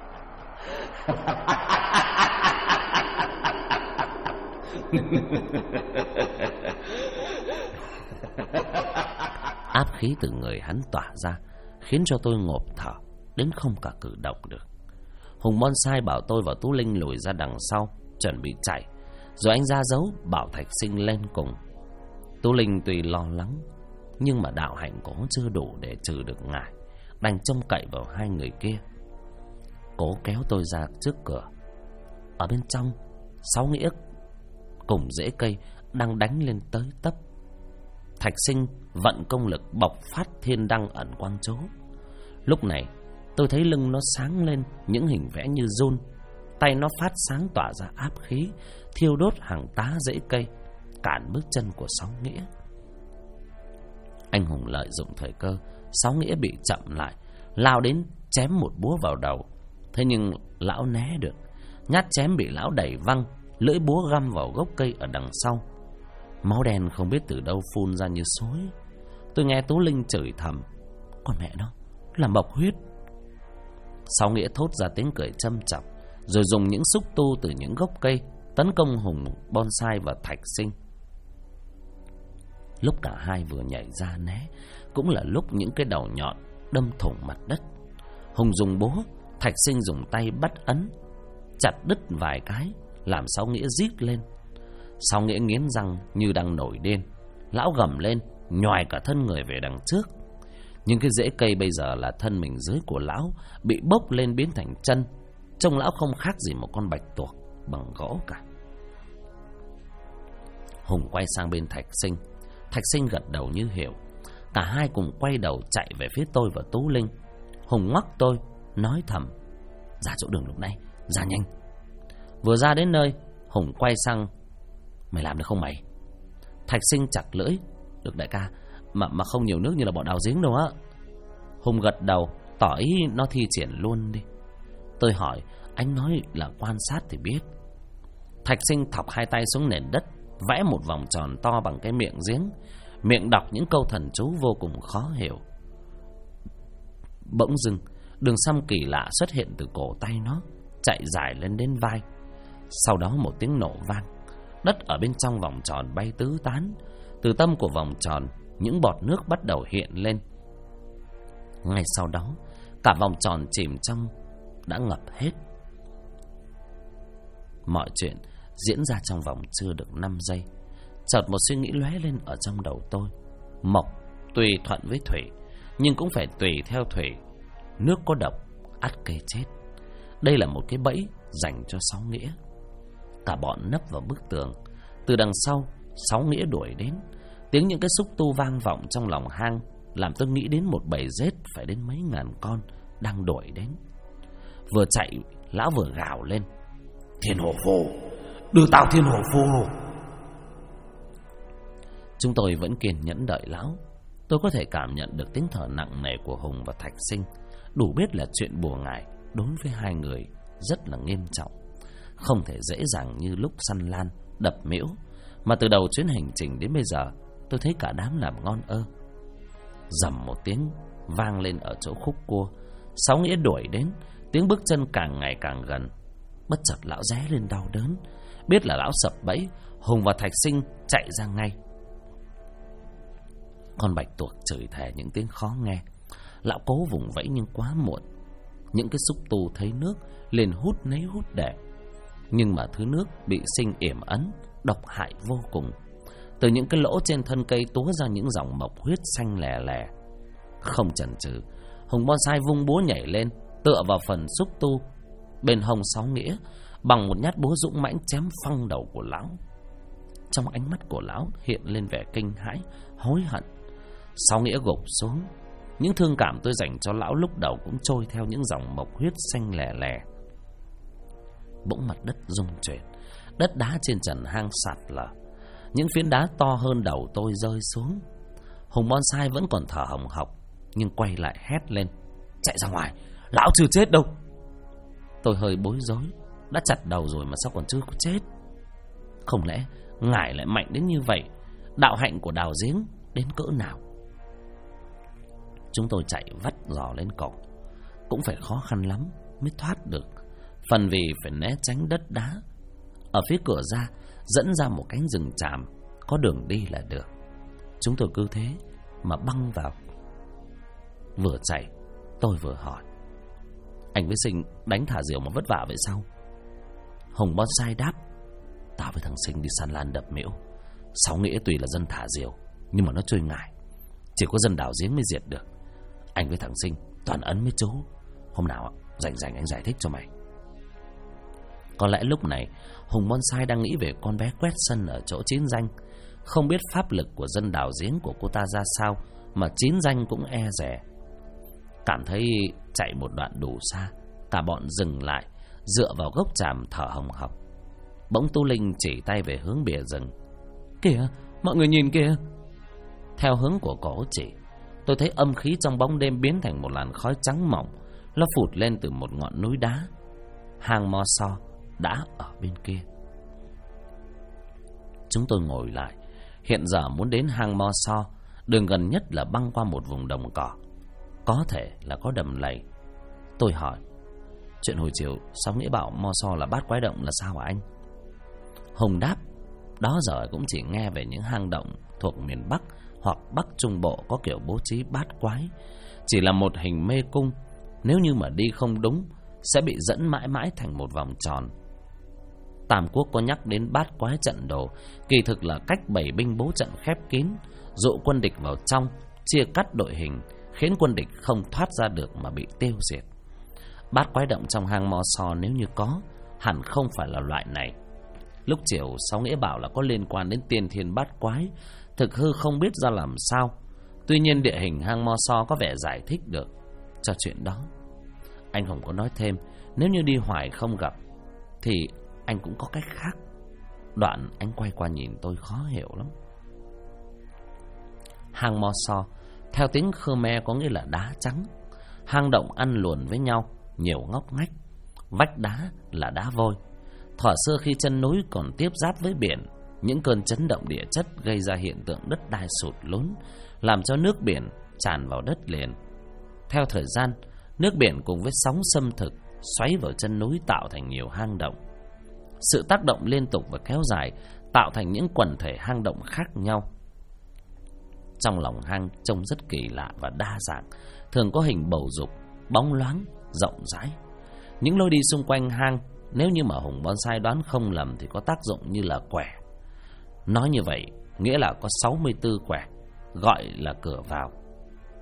Áp khí từ người hắn tỏa ra khiến cho tôi ngộp thở đến không cả cử động được. Hùng bonsai bảo tôi và Tú Linh lùi ra đằng sau chuẩn bị chạy, rồi anh ra dấu bảo Thạch Sinh lên cùng. Tú Linh tuy lo lắng nhưng mà đạo hạnh của nó chưa đủ để trừ được ngải, đành trông cậy vào hai người kia. Cố kéo tôi ra trước cửa. Ở bên trong, Sáu Nghĩa cùng rễ cây đang đánh lên tới tấp. Thạch Sinh vận công lực bộc phát thiên đăng ẩn quang chố. Lúc này tôi thấy lưng nó sáng lên những hình vẽ như run, tay nó phát sáng tỏa ra áp khí, thiêu đốt hàng tá rễ cây, cản bước chân của Sáu Nghĩa. Anh Hùng lợi dụng thời cơ, Sáu Nghĩa bị chậm lại, lao đến chém một búa vào đầu. Thế nhưng lão né được, nhát chém bị lão đẩy văng, lưỡi búa găm vào gốc cây ở đằng sau. Máu đen không biết từ đâu phun ra như suối. Tôi nghe Tú Linh chửi thầm: con mẹ nó là mộc huyết. Sáu Nghĩa thốt ra tiếng cười châm chọc, rồi dùng những xúc tu từ những gốc cây tấn công Hùng bonsai và Thạch Sinh. Lúc cả hai vừa nhảy ra né, cũng là lúc những cái đầu nhọn đâm thủng mặt đất. Hùng dùng búa, Thạch Sinh dùng tay bắt ấn, chặt đứt vài cái, làm Sáu Nghĩa rít lên. Sáu Nghĩa nghiến răng như đang nổi điên. Lão gầm lên, nhoài cả thân người về đằng trước. Nhưng cái rễ cây bây giờ là thân mình dưới của lão bị bốc lên biến thành chân. Trông lão không khác gì một con bạch tuộc bằng gỗ cả. Hùng quay sang bên Thạch Sinh. Thạch Sinh gật đầu như hiểu. Cả hai cùng quay đầu chạy về phía tôi và Tú Linh. Hùng ngoắc tôi, nói thầm: ra chỗ đường lúc nãy, ra nhanh. Vừa ra đến nơi, Hùng quay sang: mày làm được không mày? Thạch Sinh chặt lưỡi: được đại ca, mà không nhiều nước như là bọn đào giếng đâu á. Hùng gật đầu, tỏ ý nó thi triển luôn đi. Tôi hỏi: anh nói là quan sát thì biết. Thạch Sinh thọc hai tay xuống nền đất, vẽ một vòng tròn to bằng cái miệng giếng, miệng đọc những câu thần chú vô cùng khó hiểu. Bỗng dưng, đường xăm kỳ lạ xuất hiện từ cổ tay nó, chạy dài lên đến vai. Sau đó một tiếng nổ vang, đất ở bên trong vòng tròn bay tứ tán. Từ tâm của vòng tròn, những bọt nước bắt đầu hiện lên. Ngay sau đó, cả vòng tròn chìm trong đã ngập hết. Mọi chuyện diễn ra trong vòng chưa được 5 giây. Chợt một suy nghĩ lóe lên ở trong đầu tôi. Mộc tùy thuận với thủy, nhưng cũng phải tùy theo thủy. Nước có độc, ắt cây chết. Đây là một cái bẫy dành cho Sáu Nghĩa. Cả bọn nấp vào bức tường. Từ đằng sau, Sáu Nghĩa đuổi đến. Tiếng những cái xúc tu vang vọng trong lòng hang, làm tôi nghĩ đến một bầy rết phải đến mấy ngàn con đang đuổi đến. Vừa chạy, lão vừa gào lên: Thiên Hổ Phù, đưa tao Thiên Hổ Phù. Chúng tôi vẫn kiên nhẫn đợi lão. Tôi có thể cảm nhận được tiếng thở nặng nề của Hùng và Thạch Sinh, đủ biết là chuyện bùa ngải đối với hai người rất là nghiêm trọng, không thể dễ dàng như lúc săn lan, đập miễu. Mà từ đầu chuyến hành trình đến bây giờ, tôi thấy cả đám làm ngon ơ. Rầm một tiếng vang lên ở chỗ khúc cua. Sáu Nghĩa đuổi đến, tiếng bước chân càng ngày càng gần. Bất chợt lão ré lên đau đớn, biết là lão sập bẫy. Hùng và Thạch Sinh chạy ra ngay. Con bạch tuộc chửi thề những tiếng khó nghe. Lão cố vùng vẫy nhưng quá muộn. Những cái xúc tu thấy nước liền hút nấy hút để. Nhưng mà thứ nước bị sinh yểm ấn, độc hại vô cùng. Từ những cái lỗ trên thân cây túa ra những dòng mộc huyết xanh lè lè. Không chần chừ, Hùng Bonsai vung búa nhảy lên, tựa vào phần xúc tu bên hông Sáu Nghĩa, bằng một nhát búa dũng mãnh chém phăng đầu của lão. Trong ánh mắt của lão hiện lên vẻ kinh hãi, hối hận. Sáu Nghĩa gục xuống. Những thương cảm tôi dành cho lão lúc đầu cũng trôi theo những dòng mộc huyết xanh lè lè. Bỗng mặt đất rung chuyển, đất đá trên trần hang sạt lở. Những phiến đá to hơn đầu tôi rơi xuống. Hùng Bonsai vẫn còn thở hồng hộc, nhưng quay lại hét lên: Chạy ra ngoài, lão chưa chết đâu. Tôi hơi bối rối. Đã chặt đầu rồi mà sao còn chưa có chết? Không lẽ ngải lại mạnh đến như vậy? Đạo hạnh của đào giếng đến cỡ nào? Chúng tôi chạy vắt giò lên cổ, cũng phải khó khăn lắm mới thoát được. Phần vì phải né tránh đất đá. Ở phía cửa ra dẫn ra một cánh rừng tràm, có đường đi là được. Chúng tôi cứ thế mà băng vào. Vừa chạy tôi vừa hỏi: Anh với Sinh đánh thả diều mà vất vả vậy sao? Hùng Bonsai đáp: Tao với thằng Sinh đi săn lan đập miễu. Sáu Nghĩa tùy là dân thả diều, nhưng mà nó chơi ngải, chỉ có dân đào giếng mới diệt được. Anh với thằng Sinh toàn ấn với chú. Hôm nào rảnh anh giải thích cho mày. Có lẽ lúc này Hùng Bonsai đang nghĩ về con bé quét sân ở chỗ Chín Danh. Không biết pháp lực của dân đào giếng của cô ta ra sao mà Chín Danh cũng e dè. Cảm thấy chạy một đoạn đủ xa, cả bọn dừng lại, dựa vào gốc tràm thở hồng hộc. Bỗng Tu Linh chỉ tay về hướng bìa rừng: Kìa, mọi người nhìn kìa. Theo hướng của cổ chỉ, tôi thấy âm khí trong bóng đêm biến thành một làn khói trắng mỏng. Nó phụt lên từ một ngọn núi đá. Hang Mo So đã ở bên kia. Chúng tôi ngồi lại. Hiện giờ muốn đến hang Mo So, đường gần nhất là băng qua một vùng đồng cỏ, có thể là có đầm lầy. Tôi hỏi: Chuyện hồi chiều Sáu Nghĩa bảo Mo So là bát quái động là sao hả anh? Hùng đáp: Đó giờ cũng chỉ nghe về những hang động thuộc miền Bắc hoặc Bắc Trung Bộ có kiểu bố trí bát quái. Chỉ là một hình mê cung, nếu như mà đi không đúng sẽ bị dẫn mãi mãi thành một vòng tròn. Tam Quốc có nhắc đến bát quái trận đồ, kỳ thực là cách bày binh bố trận khép kín, dụ quân địch vào trong, chia cắt đội hình, khiến quân địch không thoát ra được mà bị tiêu diệt. Bát quái động trong hang Mo So nếu như có, hẳn không phải là loại này. Lúc chiều Sáu Nghĩa bảo là có liên quan đến tiên thiên bát quái, thực hư không biết ra làm sao. Tuy nhiên địa hình hang Mo So có vẻ giải thích được cho chuyện đó. Anh không có nói thêm, nếu như đi hoài không gặp thì anh cũng có cách khác. Đoạn anh quay qua nhìn tôi khó hiểu lắm. Hang Mo So theo tiếng Khmer có nghĩa là đá trắng. Hang động ăn luồn với nhau, nhiều ngóc ngách. Vách đá là đá vôi. Thuở xưa khi chân núi còn tiếp giáp với biển, những cơn chấn động địa chất gây ra hiện tượng đất đai sụt lún, làm cho nước biển tràn vào đất liền. Theo thời gian, nước biển cùng với sóng xâm thực xoáy vào chân núi tạo thành nhiều hang động. Sự tác động liên tục và kéo dài tạo thành những quần thể hang động khác nhau. Trong lòng hang trông rất kỳ lạ và đa dạng, thường có hình bầu dục, bóng loáng, rộng rãi. Những lối đi xung quanh hang, nếu như mà Hùng Bonsai đoán không lầm thì có tác dụng như là quẻ. Nói như vậy, nghĩa là có 64 quẻ, gọi là cửa vào.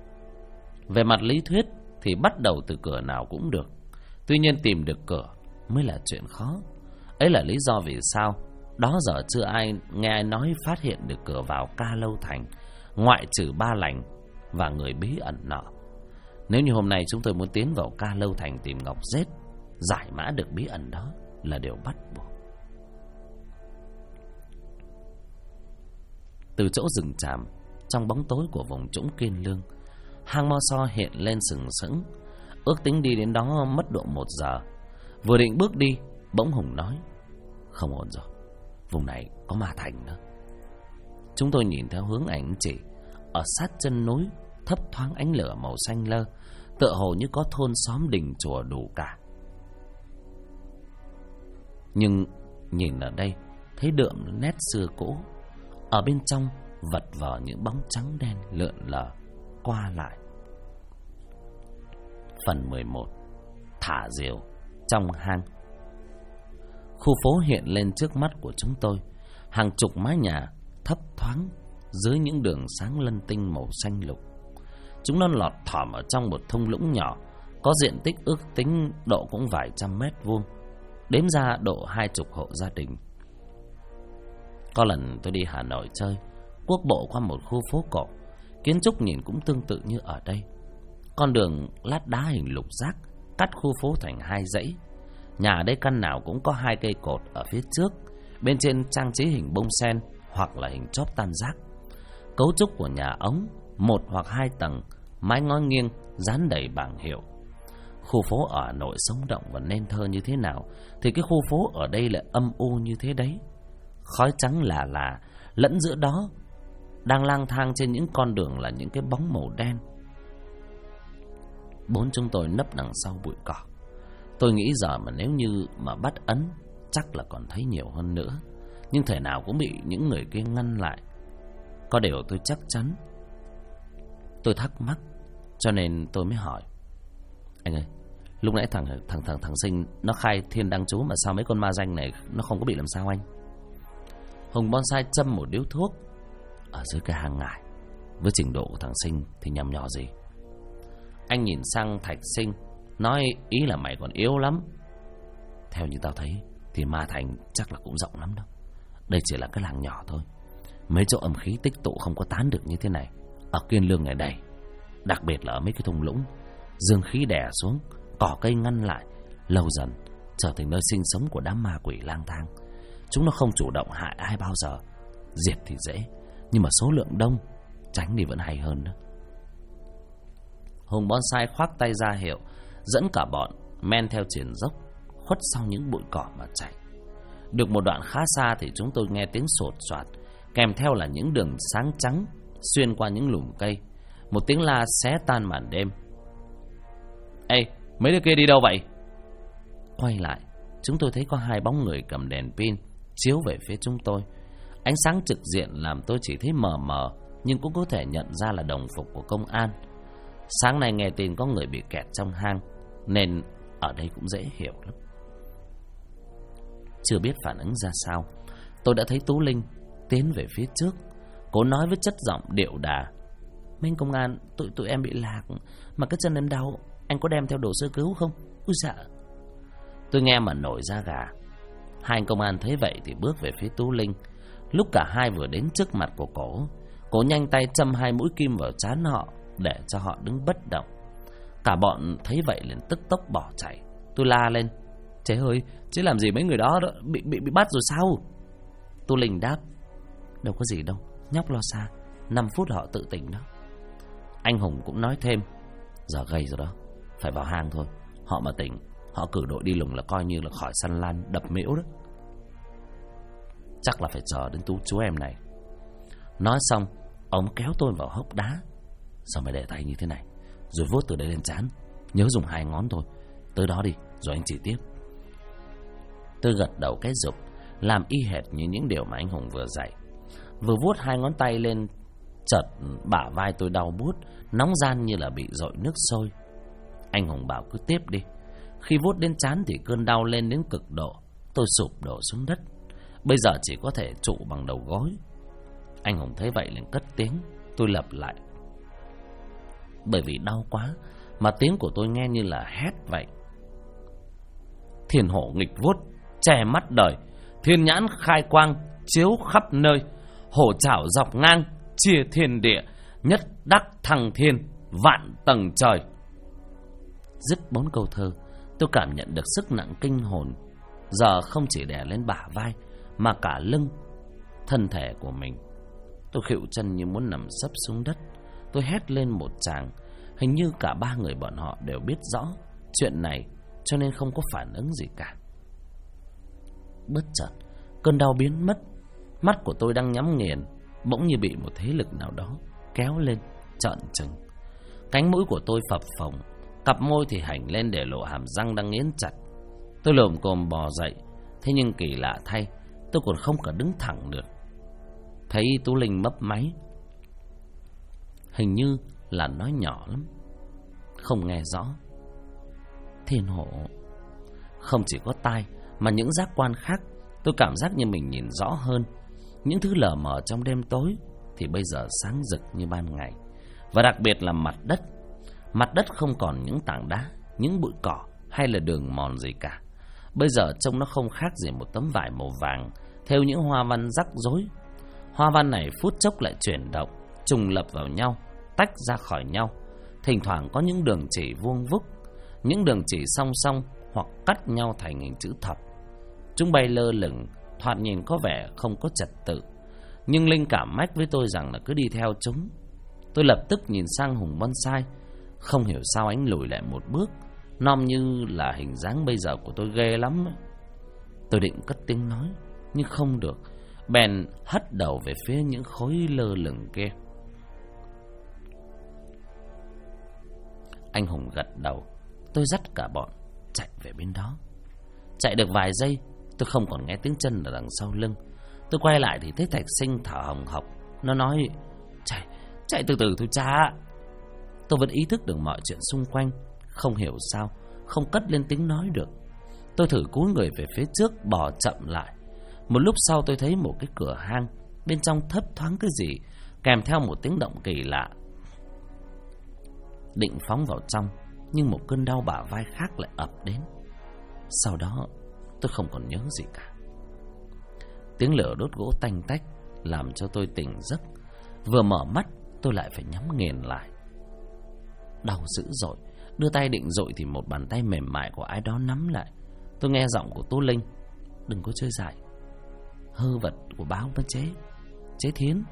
Về mặt lý thuyết thì bắt đầu từ cửa nào cũng được. Tuy nhiên tìm được cửa mới là chuyện khó. Ấy là lý do vì sao đó giờ chưa nghe ai nói phát hiện được cửa vào Ca Lâu Thành, ngoại trừ Ba Lành và người bí ẩn nọ. Nếu như hôm nay chúng tôi muốn tiến vào Ca Lâu Thành tìm Ngọc Giết, giải mã được bí ẩn đó là điều bắt buộc. Từ chỗ rừng tràm, trong bóng tối của vùng trũng Kiên Lương, hang Mo So hiện lên sừng sững. Ước tính đi đến đó mất độ 1 giờ. Vừa định bước đi, bỗng Hùng nói: không ổn rồi, vùng này có ma thành nữa. Chúng tôi nhìn theo hướng ảnh chỉ. Ở sát chân núi thấp thoáng ánh lửa màu xanh lơ, tựa hồ như có thôn xóm đình chùa đủ cả. Nhưng nhìn ở đây thấy đượm nét xưa cũ. Ở bên trong vật vờ những bóng trắng đen lượn lờ qua lại. Phần 11. Thả diều trong hang. Khu phố hiện lên trước mắt của chúng tôi. Hàng chục mái nhà thấp thoáng dưới những đường sáng lân tinh màu xanh lục. Chúng nó lọt thỏm ở trong một thung lũng nhỏ, có diện tích ước tính độ cũng vài trăm mét vuông, đếm ra độ 20 hộ gia đình. Có lần tôi đi Hà Nội chơi, quốc bộ qua một khu phố cổ, kiến trúc nhìn cũng tương tự như ở đây. Con đường lát đá hình lục giác cắt khu phố thành 2 dãy. Nhà ở đây căn nào cũng có 2 cây cột ở phía trước, bên trên trang trí hình bông sen hoặc là hình chóp tam giác. Cấu trúc của nhà ống 1 hoặc 2 tầng, mái ngói nghiêng, dán đầy bảng hiệu. Khu phố ở Hà Nội sống động và nên thơ như thế nào thì cái khu phố ở đây lại âm u như thế đấy. Khói trắng là lẫn giữa đó đang lang thang trên những con đường là những cái bóng màu đen. Bốn chúng tôi nấp đằng sau bụi cỏ. Tôi nghĩ giờ mà nếu như mà bắt ấn chắc là còn thấy nhiều hơn nữa, nhưng thể nào cũng bị những người kia ngăn lại. Có điều tôi chắc chắn. Tôi thắc mắc cho nên tôi mới hỏi: anh ơi, lúc nãy thằng Sinh nó khai thiên đăng chú, mà sao mấy con ma danh này nó không có bị làm sao anh? Hùng Bonsai châm một điếu thuốc. Ở dưới cái hang ngải, với trình độ của thằng Sinh thì nhằm nhỏ gì. Anh nhìn sang Thạch Sinh, nói ý là mày còn yếu lắm. Theo như tao thấy thì ma thành chắc là cũng rộng lắm đâu. Đây chỉ là cái làng nhỏ thôi. Mấy chỗ âm khí tích tụ không có tán được như thế này ở Kiên Lương này đây. Đặc biệt là ở mấy cái thung lũng, dương khí đè xuống, cỏ cây ngăn lại, lâu dần trở thành nơi sinh sống của đám ma quỷ lang thang. Chúng nó không chủ động hại ai bao giờ. Diệt thì dễ, nhưng mà số lượng đông, tránh thì vẫn hay hơn đó. Hùng Bonsai khoác tay ra hiệu, dẫn cả bọn men theo triển dốc, khuất sau những bụi cỏ mà chạy. Được một đoạn khá xa thì chúng tôi nghe tiếng sột soạt, kèm theo là những đường sáng trắng xuyên qua những lùm cây. Một tiếng la xé tan màn đêm. Ê, mấy đứa kia đi đâu vậy? Quay lại, chúng tôi thấy có 2 bóng người cầm đèn pin chiếu về phía chúng tôi. Ánh sáng trực diện làm tôi chỉ thấy mờ mờ, nhưng cũng có thể nhận ra là đồng phục của công an. Sáng nay nghe tin có người bị kẹt trong hang, nên ở đây cũng dễ hiểu lắm. Chưa biết phản ứng ra sao, tôi đã thấy Tú Linh tiến về phía trước. Cô nói với chất giọng điệu đà: Minh công an, tụi em bị lạc, mà cái chân em đau, anh có đem theo đồ sơ cứu không? Ui dạ. Tôi nghe mà nổi da gà. 2 anh công an thấy vậy thì bước về phía Tú Linh. Lúc cả hai vừa đến trước mặt của cô nhanh tay châm 2 mũi kim vào trán họ để cho họ đứng bất động. Cả bọn thấy vậy liền tức tốc bỏ chạy. Tôi la lên: Trời ơi, chứ làm gì mấy người đó bị bắt rồi sao? Tú Linh đáp: Đâu có gì đâu, nhóc lo xa, 5 phút họ tự tỉnh đó. Anh Hùng cũng nói thêm: Giờ gầy rồi đó, phải vào hang thôi. Họ mà tỉnh, họ cử đội đi lùng là coi như là khỏi săn lan đập miễu đó. Chắc là phải chờ đến Tú chú em này. Nói xong, ông kéo tôi vào hốc đá. Sao mày để tay như thế này? Rồi vuốt từ đây lên trán. Nhớ dùng 2 ngón thôi. Tới đó đi, rồi anh chỉ tiếp. Tôi gật đầu cái rụp, làm y hệt như những điều mà anh Hùng vừa dạy. Vừa vuốt 2 ngón tay lên, chợt bả vai tôi đau buốt, nóng ran như là bị dội nước sôi. Anh Hùng bảo cứ tiếp đi. Khi vuốt đến trán thì cơn đau lên đến cực độ. Tôi sụp đổ xuống đất. Bây giờ chỉ có thể trụ bằng đầu gối. Anh Hùng thấy vậy liền cất tiếng. Tôi lặp lại. Bởi vì đau quá mà tiếng của tôi nghe như là hét vậy. Thiên hổ nghịch vuốt, che mắt đời, thiên nhãn khai quang, chiếu khắp nơi, hổ chảo dọc ngang, chia thiên địa, nhất đắc thăng thiên, vạn tầng trời. Dứt 4 câu thơ, tôi cảm nhận được sức nặng kinh hồn giờ không chỉ đè lên bả vai mà cả lưng, thân thể của mình. Tôi khuỵu chân như muốn nằm sấp xuống đất. Tôi hét lên một tràng. Hình như cả 3 người bọn họ đều biết rõ chuyện này, cho nên không có phản ứng gì cả. Bất chợt, cơn đau biến mất. Mắt của tôi đang nhắm nghiền bỗng như bị một thế lực nào đó kéo lên trợn trừng. Cánh mũi của tôi phập phồng, cặp môi thì hành lên để lộ hàm răng đang nghiến chặt. Tôi lồm cồm bò dậy, thế nhưng kỳ lạ thay, tôi còn không cả đứng thẳng được. Thấy Tú Linh mấp máy, hình như là nói nhỏ lắm, không nghe rõ. Thiên hổ. Không chỉ có tai mà những giác quan khác, tôi cảm giác như mình nhìn rõ hơn. Những thứ lờ mờ trong đêm tối thì bây giờ sáng rực như ban ngày. Và đặc biệt là mặt đất. Mặt đất không còn những tảng đá, những bụi cỏ hay là đường mòn gì cả. Bây giờ trông nó không khác gì một tấm vải màu vàng thêu những hoa văn rắc rối. Hoa văn này phút chốc lại chuyển động, trùng lập vào nhau, tách ra khỏi nhau. Thỉnh thoảng có những đường chỉ vuông vức, những đường chỉ song song hoặc cắt nhau thành hình chữ thập. Chúng bay lơ lửng, thoạt nhìn có vẻ không có trật tự, nhưng linh cảm mách với tôi rằng là cứ đi theo chúng. Tôi lập tức nhìn sang Hùng Bonsai. Không hiểu sao anh lùi lại một bước, nom như là hình dáng bây giờ của tôi ghê lắm. Tôi định cất tiếng nói nhưng không được, bèn hất đầu về phía những khối lơ lửng kia. Anh Hùng gật đầu. Tôi dắt cả bọn chạy về bên đó. Chạy được vài giây, tôi không còn nghe tiếng chân ở đằng sau lưng. Tôi quay lại thì thấy Thạch Sinh thở hồng hộc. Nó nói: Chạy từ từ thôi cha. Tôi vẫn ý thức được mọi chuyện xung quanh. Không hiểu sao không cất lên tiếng nói được. Tôi thử cúi người về phía trước, bò chậm lại. Một lúc sau tôi thấy một cái cửa hang, bên trong thấp thoáng cái gì, kèm theo một tiếng động kỳ lạ. Định phóng vào trong, nhưng một cơn đau bả vai khác lại ập đến. Sau đó tôi không còn nhớ gì cả. Tiếng lửa đốt gỗ tanh tách làm cho tôi tỉnh giấc. Vừa mở mắt tôi lại phải nhắm nghiền lại. Đau dữ dội. Đưa tay định dội thì một bàn tay mềm mại của ai đó nắm lại. Tôi nghe giọng của Tú Linh: Đừng có chơi dại, hư vật của báo nó chế thiến.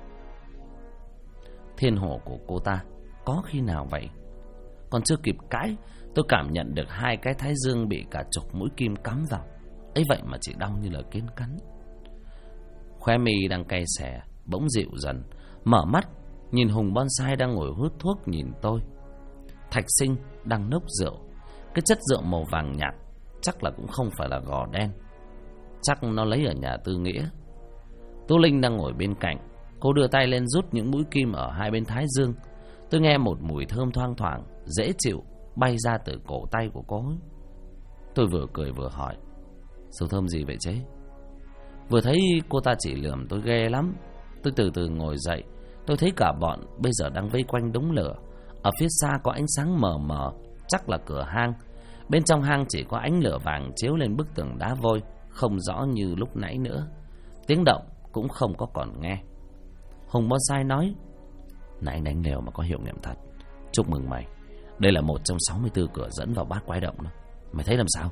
Thiên hổ của cô ta có khi nào vậy? Còn chưa kịp cãi, tôi cảm nhận được 2 cái thái dương bị cả chục mũi kim cắm vào. Ấy vậy mà chỉ đau như là kiến cắn. Khóe mi đang cay xè bỗng dịu dần. Mở mắt nhìn Hùng Bonsai đang ngồi hút thuốc nhìn tôi. Thạch Sinh đang nốc rượu. Cái chất rượu màu vàng nhạt chắc là cũng không phải là gò đen, chắc nó lấy ở nhà Tư Nghĩa. Tú Linh đang ngồi bên cạnh. Cô đưa tay lên rút những mũi kim ở 2 bên thái dương. Tôi nghe một mùi thơm thoang thoảng dễ chịu bay ra từ cổ tay của cô ấy. Tôi vừa cười vừa hỏi: Sầu thơm gì vậy chế? Vừa thấy cô ta chỉ lườm tôi ghê lắm. Tôi từ từ ngồi dậy. Tôi thấy cả bọn bây giờ đang vây quanh đống lửa. Ở phía xa có ánh sáng mờ mờ, chắc là cửa hang. Bên trong hang chỉ có ánh lửa vàng chiếu lên bức tường đá vôi, không rõ như lúc nãy nữa. Tiếng động cũng không có còn nghe. Hùng Bonsai nói: Nãy anh đánh lều mà có hiệu nghiệm thật. Chúc mừng mày. Đây là một trong 64 cửa dẫn vào bát quái động đó. Mày thấy làm sao?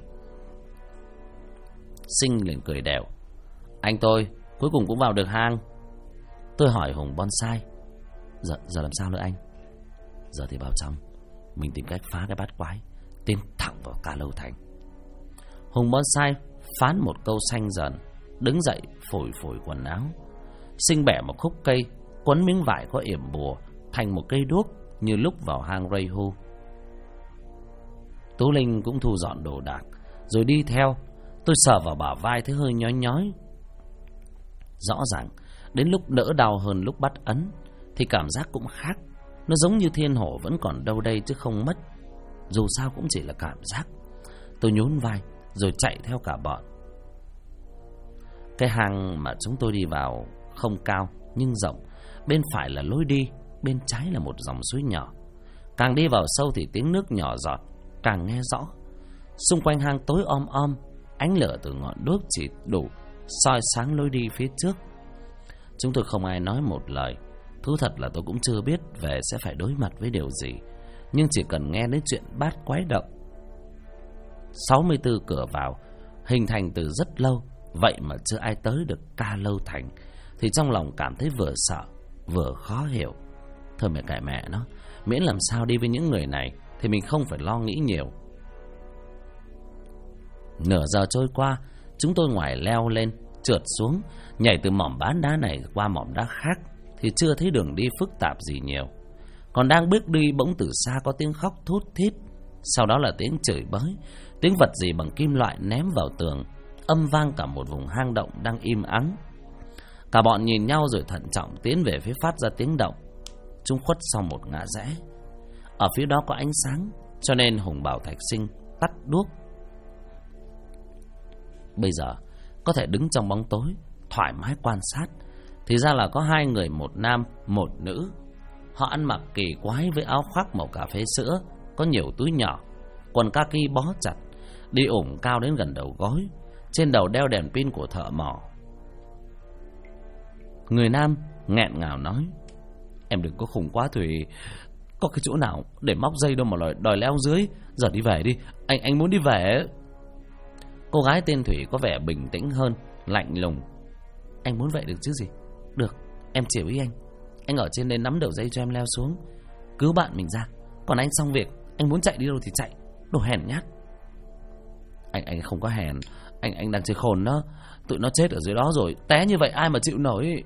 Sinh liền cười đèo: Anh tôi cuối cùng cũng vào được hang. Tôi hỏi Hùng Bonsai: Giờ làm sao nữa anh? Giờ thì vào trong, mình tìm cách phá cái bát quái, tiến thẳng vào Ca Lâu Thành. Hùng Bonsai phán một câu xanh dần, đứng dậy phủi phủi quần áo. Sinh bẻ một khúc cây, quấn miếng vải có yểm bùa thành một cây đuốc như lúc vào hang Rayhu. Tú Linh cũng thu dọn đồ đạc rồi đi theo. Tôi sờ vào bả vai thấy hơi nhói nhói. Rõ ràng đến lúc đỡ đau hơn lúc bắt ấn thì cảm giác cũng khác. Nó giống như thiên hổ vẫn còn đâu đây chứ không mất. Dù sao cũng chỉ là cảm giác. Tôi nhún vai rồi chạy theo cả bọn. Cái hang mà chúng tôi đi vào không cao nhưng rộng. Bên phải là lối đi, bên trái là một dòng suối nhỏ. Càng đi vào sâu thì tiếng nước nhỏ giọt càng nghe rõ. Xung quanh hang tối om om, ánh lửa từ ngọn đuốc chỉ đủ soi sáng lối đi phía trước. Chúng tôi không ai nói một lời. Thú thật là tôi cũng chưa biết về sẽ phải đối mặt với điều gì, nhưng chỉ cần nghe đến chuyện bát quái động 64 cửa vào hình thành từ rất lâu, vậy mà chưa ai tới được Ca Lâu Thành, thì trong lòng cảm thấy vừa sợ vừa khó hiểu. Thôi mẹ kệ mẹ nó, miễn làm sao đi với những người này thì mình không phải lo nghĩ nhiều. Nửa giờ trôi qua, chúng tôi ngoài leo lên, trượt xuống, nhảy từ mỏm bán đá này qua mỏm đá khác thì chưa thấy đường đi phức tạp gì nhiều. Còn đang bước đi, bỗng từ xa có tiếng khóc thút thít, sau đó là tiếng chửi bới, tiếng vật gì bằng kim loại ném vào tường, âm vang cả một vùng hang động đang im ắng. Cả bọn nhìn nhau rồi thận trọng tiến về phía phát ra tiếng động. Chúng khuất sau một ngã rẽ. Ở phía đó có ánh sáng, cho nên Hùng bảo Thạch Sinh tắt đuốc. Bây giờ có thể đứng trong bóng tối thoải mái quan sát. Thì ra là có hai người, một nam một nữ. Họ ăn mặc kỳ quái với áo khoác màu cà phê sữa, có nhiều túi nhỏ, quần kaki bó chặt, đi ủng cao đến gần đầu gối, trên đầu đeo đèn pin của thợ mỏ. Người nam nghẹn ngào nói: "Em đừng có khùng quá Thủy, có cái chỗ nào để móc dây đâu mà đòi leo dưới. Giờ đi về đi, anh muốn đi về." Cô gái tên Thủy có vẻ bình tĩnh hơn, lạnh lùng: "Anh muốn vậy được chứ gì. Được, em chiều ý anh. Anh ở trên đây nắm đầu dây cho em leo xuống, cứu bạn mình ra. Còn anh xong việc, anh muốn chạy đi đâu thì chạy. Đồ hèn nhát." Anh không có hèn, anh đang chơi khôn đó. Tụi nó chết ở dưới đó rồi, té như vậy ai mà chịu nổi.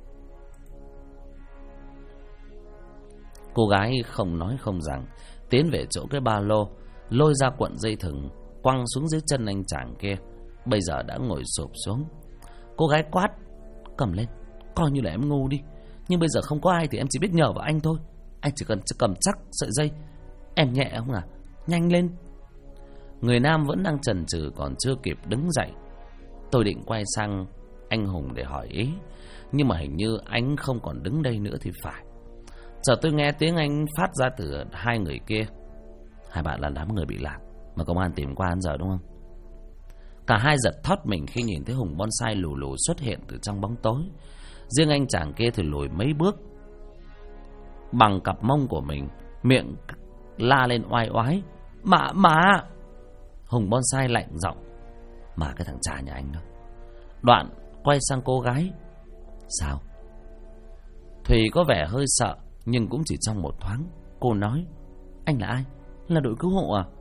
Cô gái không nói không rằng, tiến về chỗ cái ba lô, lôi ra cuộn dây thừng, quăng xuống dưới chân anh chàng kia. Bây giờ đã ngồi xổm xuống. Cô gái quát: "Cầm lên, coi như là em ngu đi. Nhưng bây giờ không có ai thì em chỉ biết nhờ vào anh thôi. Anh chỉ cần cầm chắc sợi dây. Em nhẹ không à? Nhanh lên." Người nam vẫn đang chần chừ, còn chưa kịp đứng dậy. Tôi định quay sang anh Hùng để hỏi ý, nhưng mà hình như anh không còn đứng đây nữa thì phải. Giờ tôi nghe tiếng anh phát ra từ hai người kia: "Hai bạn là đám người bị lạc mà công an tìm qua giờ đúng không?" Cả hai giật thót mình khi nhìn thấy Hùng bonsai lù lù xuất hiện từ trong bóng tối. Riêng anh chàng kia thì lùi mấy bước bằng cặp mông của mình, miệng la lên oai oái: Mà Hùng bonsai lạnh giọng: "Mà cái thằng cha nhà anh đó." Đoạn quay sang cô gái: "Sao?" Thùy có vẻ hơi sợ, nhưng cũng chỉ trong một thoáng. Cô nói: "Anh là ai? Là đội cứu hộ à?"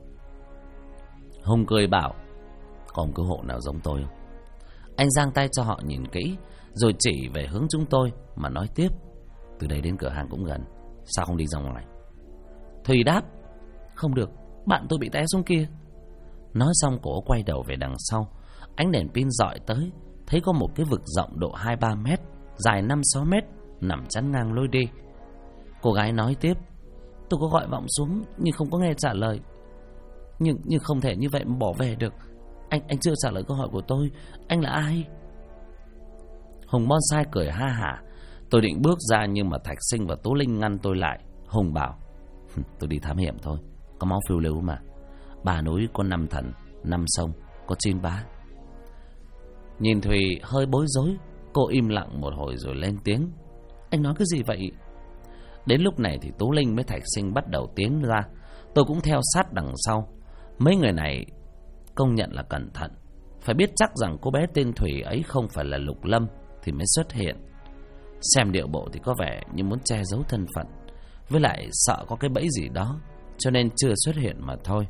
Hùng cười bảo: "Có ông cứu hộ nào giống tôi không?" Anh giang tay cho họ nhìn kỹ, rồi chỉ về hướng chúng tôi mà nói tiếp: "Từ đây đến cửa hàng cũng gần, sao không đi ra ngoài?" Thùy đáp: "Không được, bạn tôi bị té xuống kia." Nói xong cổ quay đầu về đằng sau. Ánh đèn pin dọi tới, thấy có một cái vực rộng độ 2-3 mét, dài 5-6 mét nằm chắn ngang lối đi. Cô gái nói tiếp: "Tôi có gọi vọng xuống nhưng không có nghe trả lời. Nhưng không thể như vậy mà bỏ về được. Anh chưa trả lời câu hỏi của tôi. Anh là ai?" Hùng bonsai cười ha hả. Tôi định bước ra nhưng mà Thạch Sinh và Tú Linh ngăn tôi lại. Hùng bảo: "Tôi đi thám hiểm thôi, có máu phiêu lưu mà. 3 núi có 5 thần, 5 sông có 9 bá." Nhìn Thùy hơi bối rối, cô im lặng một hồi rồi lên tiếng: "Anh nói cái gì vậy?" Đến lúc này thì Tú Linh với Thạch Sinh bắt đầu tiến ra. Tôi cũng theo sát đằng sau. Mấy người này công nhận là cẩn thận, phải biết chắc rằng cô bé tên Thùy ấy không phải là Lục Lâm thì mới xuất hiện. Xem điệu bộ thì có vẻ như muốn che giấu thân phận, với lại sợ có cái bẫy gì đó, cho nên chưa xuất hiện mà thôi.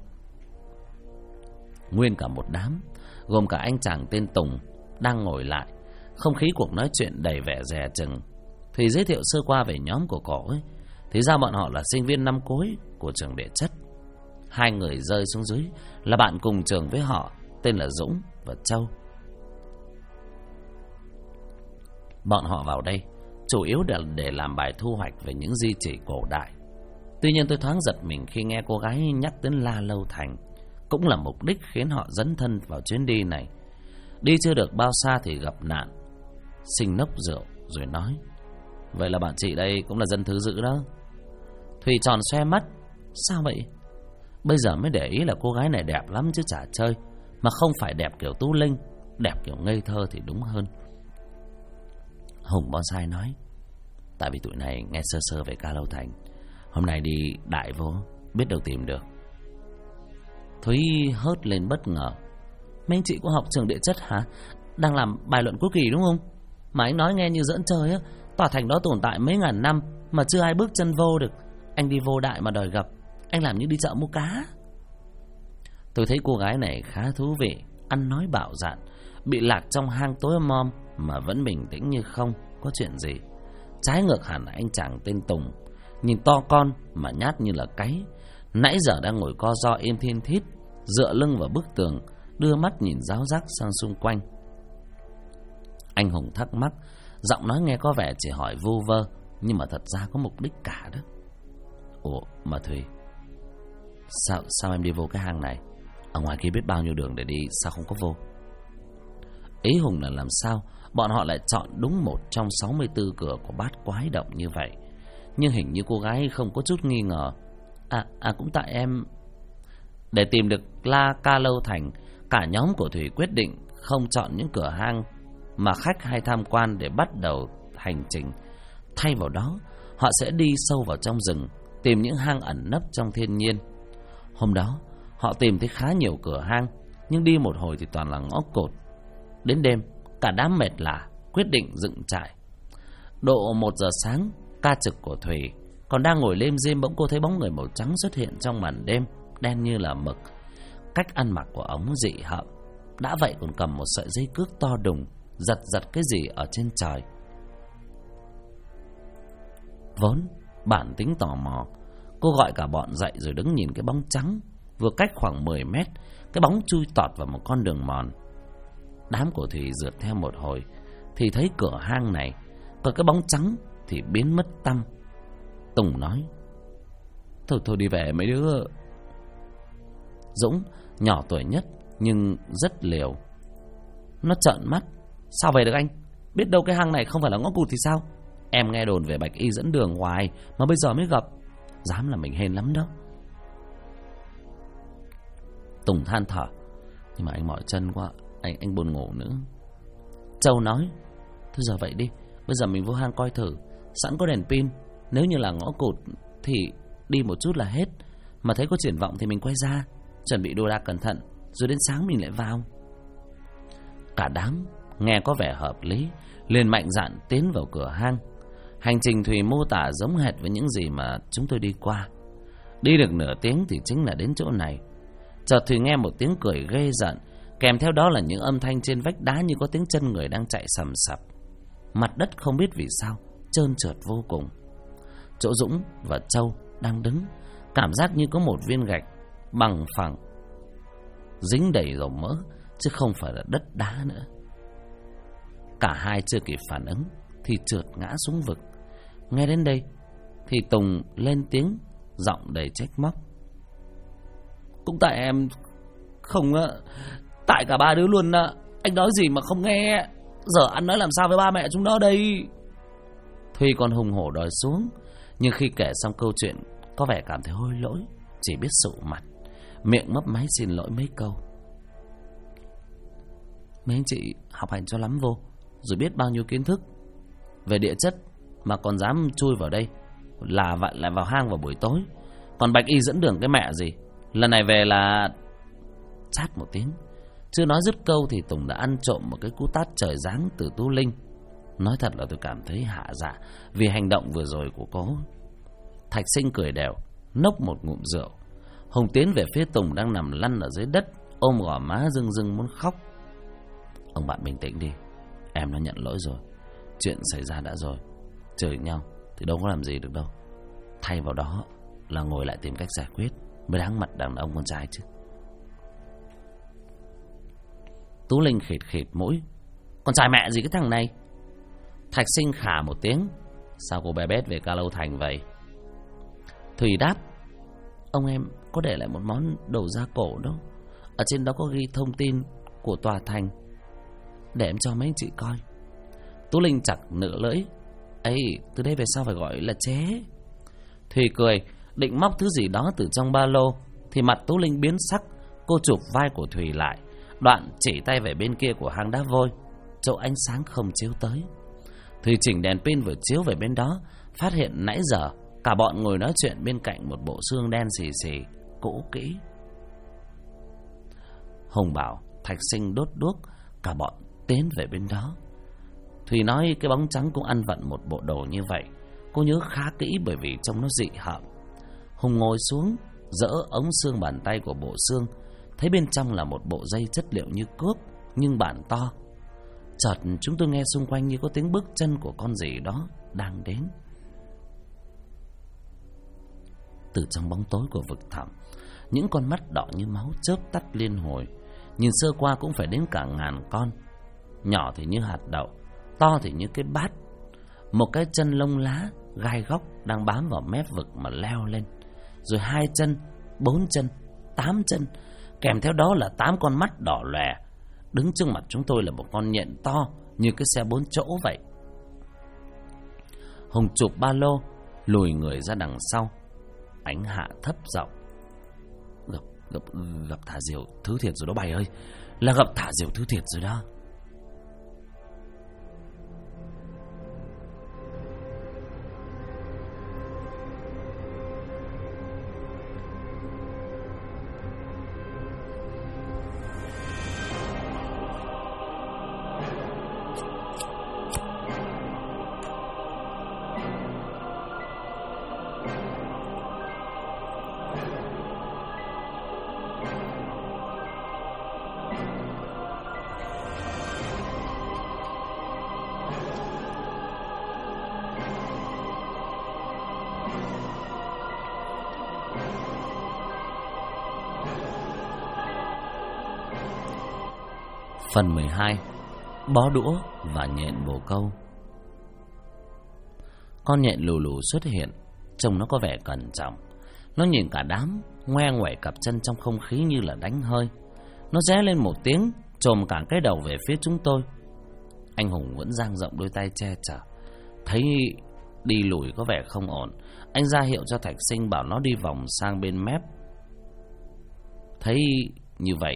Nguyên cả một đám, gồm cả anh chàng tên Tùng đang ngồi lại. Không khí cuộc nói chuyện đầy vẻ dè chừng. Thì giới thiệu sơ qua về nhóm của cổ ấy, thì ra bọn họ là sinh viên năm cuối của trường địa chất. 2 người rơi xuống dưới là bạn cùng trường với họ, tên là Dũng và Châu. Bọn họ vào đây chủ yếu để làm bài thu hoạch về những di chỉ cổ đại. Tuy nhiên tôi thoáng giật mình khi nghe cô gái nhắc đến La Lâu Thành, cũng là mục đích khiến họ dấn thân vào chuyến đi này. Đi chưa được bao xa thì gặp nạn. Sinh nốc rượu rồi nói: "Vậy là bạn chị đây cũng là dân thứ dữ đó." Thùy tròn xoe mắt: "Sao vậy?" bây giờ mới để ý là cô gái này đẹp lắm chứ chả chơi. Mà không phải đẹp kiểu Tú Linh, đẹp kiểu ngây thơ thì đúng hơn. Hùng Bonsai nói: tại vì tụi này nghe sơ sơ về Ca Lâu Thành, hôm nay đi đại vô, biết đâu tìm được. Thúy hớt lên bất ngờ: mấy anh chị có học trường địa chất hả? Đang làm bài luận cuối kỳ đúng không? Mà anh nói nghe như giỡn chơi á. Tòa thành đó tồn tại mấy ngàn năm mà chưa ai bước chân vô được. Anh đi vô đại mà đòi gặp, anh làm như đi chợ mua cá. Tôi thấy cô gái này khá thú vị, ăn nói bạo dạn, bị lạc trong hang tối om mà vẫn bình tĩnh như không có chuyện gì. Trái ngược hẳn anh chàng tên Tùng, nhìn to con mà nhát như là cáy, nãy giờ đang ngồi co ro im thiên thít, dựa lưng vào bức tường, đưa mắt nhìn ráo rác sang xung quanh. Anh Hùng thắc mắc, giọng nói nghe có vẻ chỉ hỏi vu vơ, nhưng mà thật ra có mục đích cả đó. Ủa mà Thùy, sao em đi vô cái hang này? Ở ngoài kia biết bao nhiêu đường để đi, sao không có vô? Ý Hùng là làm sao bọn họ lại chọn đúng một trong 64 cửa của bát quái động như vậy. Nhưng hình như cô gái không có chút nghi ngờ. Cũng tại em. Để tìm được Ca Lâu Thành, cả nhóm của Thủy quyết định không chọn những cửa hang mà khách hay tham quan để bắt đầu hành trình. Thay vào đó, họ sẽ đi sâu vào trong rừng, tìm những hang ẩn nấp trong thiên nhiên. Hôm đó, họ tìm thấy khá nhiều cửa hang, nhưng đi một hồi thì toàn là ngõ cụt. Đến đêm, cả đám mệt lả, quyết định dựng trại. Độ 1 giờ sáng, ca trực của Thủy còn đang ngồi lêm rêm, bỗng cô thấy bóng người màu trắng xuất hiện trong màn đêm, đen như là mực. Cách ăn mặc của ống dị hợm, đã vậy còn cầm một sợi dây cước to đùng, giật cái gì ở trên trời. Vốn bản tính tò mò, cô gọi cả bọn dậy rồi đứng nhìn cái bóng trắng. Vừa cách khoảng 10 mét, cái bóng chui tọt vào một con đường mòn. Đám của Thủy rượt theo một hồi thì thấy cửa hang này, còn cái bóng trắng thì biến mất tăm. Tùng nói: Thôi đi về mấy đứa. Dũng, nhỏ tuổi nhất nhưng rất liều, nó trợn mắt: sao về được anh? Biết đâu cái hang này không phải là ngõ cụt thì sao? Em nghe đồn về Bạch Y dẫn đường hoài mà bây giờ mới gặp, dám là mình hên lắm đó. Tùng than thở: nhưng mà anh mỏi chân quá, anh buồn ngủ nữa. Châu nói: thôi giờ vậy đi, bây giờ mình vô hang coi thử, sẵn có đèn pin, nếu như là ngõ cụt thì đi một chút là hết, mà thấy có triển vọng thì mình quay ra, chuẩn bị đồ đạc cẩn thận, rồi đến sáng mình lại vào. Cả đám nghe có vẻ hợp lý, liền mạnh dạn tiến vào cửa hang. Hành trình Thùy mô tả giống hệt với những gì mà chúng tôi đi qua. Đi được nửa tiếng thì chính là đến chỗ này. Chợt Thùy nghe một tiếng cười ghê giận, kèm theo đó là những âm thanh trên vách đá như có tiếng chân người đang chạy sầm sập. Mặt đất không biết vì sao trơn trượt vô cùng. Chỗ Dũng và Châu đang đứng, cảm giác như có một viên gạch bằng phẳng dính đầy dầu mỡ, chứ không phải là đất đá nữa. Cả hai chưa kịp phản ứng thì trượt ngã xuống vực. Nghe đến đây thì Tùng lên tiếng, giọng đầy trách móc: cũng tại em không, tại cả ba đứa luôn. Anh nói gì mà không nghe, giờ anh nói làm sao với ba mẹ chúng nó đây? Thùy còn hùng hổ đòi xuống, nhưng khi kể xong câu chuyện có vẻ cảm thấy hối lỗi, chỉ biết sụ mặt, miệng mấp máy xin lỗi mấy câu. Mấy anh chị học hành cho lắm vô, rồi biết bao nhiêu kiến thức về địa chất mà còn dám chui vào đây, là vậy lại vào hang vào buổi tối. Còn Bạch Y dẫn đường cái mẹ gì, lần này về là... Chát một tiếng, chưa nói dứt câu thì Tùng đã ăn trộm một cái cú tát trời giáng từ Tú Linh. Nói thật là tôi cảm thấy hạ dạ vì hành động vừa rồi của cô. Thạch Sinh cười đều, nốc một ngụm rượu. Hùng tiến về phía Tùng đang nằm lăn ở dưới đất, ôm gò má rưng rưng muốn khóc. Ông bạn bình tĩnh đi, em nó nhận lỗi rồi, chuyện xảy ra đã rồi, chửi nhau thì đâu có làm gì được đâu. Thay vào đó là ngồi lại tìm cách giải quyết mới đáng mặt đàn ông con trai chứ. Tú Linh khịt khịt mũi: con trai mẹ gì cái thằng này? Thạch Sinh khà một tiếng: sao cô bé bét về Ca Lâu Thành vậy? Thùy đáp: ông em có để lại một món đồ gia cổ đó, ở trên đó có ghi thông tin của tòa thành, để em cho mấy anh chị coi. Tú Linh chặt nửa lưỡi: ấy, từ đây về sau phải gọi là chế. Thùy cười, định móc thứ gì đó từ trong ba lô, thì mặt Tú Linh biến sắc. Cô chụp vai của Thùy lại, đoạn chỉ tay về bên kia của hang đá vôi, chỗ ánh sáng không chiếu tới. Thùy chỉnh đèn pin vừa chiếu về bên đó, phát hiện nãy giờ cả bọn ngồi nói chuyện bên cạnh một bộ xương đen xì xì cũ kỹ. Hùng bảo Thạch Sinh đốt đuốc, cả bọn tiến về bên đó. Thùy nói cái bóng trắng cũng ăn vận một bộ đồ như vậy. Cô nhớ khá kỹ bởi vì trông nó dị hợm. Hùng ngồi xuống, dỡ ống xương bàn tay của bộ xương, thấy bên trong là một bộ dây chất liệu như cước nhưng bản to. Chợt chúng tôi nghe xung quanh như có tiếng bước chân của con gì đó đang đến. Từ trong bóng tối của vực thẳm, những con mắt đỏ như máu chớp tắt liên hồi. Nhìn sơ qua cũng phải đến cả ngàn con. Nhỏ thì như hạt đậu, to thì như cái bát. Một cái chân lông lá gai góc đang bám vào mép vực mà leo lên. Rồi 2 chân, 4 chân, 8 chân, kèm theo đó là 8 con mắt đỏ lòe. Đứng trước mặt chúng tôi là một con nhện to như cái xe 4 chỗ vậy. Hùng chụp ba lô, lùi người ra đằng sau. Ánh hạ thấp giọng: Gặp thả diều thứ thiệt rồi đó bày ơi. Là gặp thả diều thứ thiệt rồi đó. Phần 12. Bó đũa và nhện bồ câu. Con nhện lù lù xuất hiện, trông nó có vẻ cẩn trọng. Nó nhìn cả đám, ngoe ngoẩy cặp chân trong không khí như là đánh hơi. Nó ré lên một tiếng, chồm cả cái đầu về phía chúng tôi. Anh Hùng vẫn dang rộng đôi tay che chở. Thấy đi lùi có vẻ không ổn, anh ra hiệu cho Thạch Sinh bảo nó đi vòng sang bên mép. Thấy như vậy,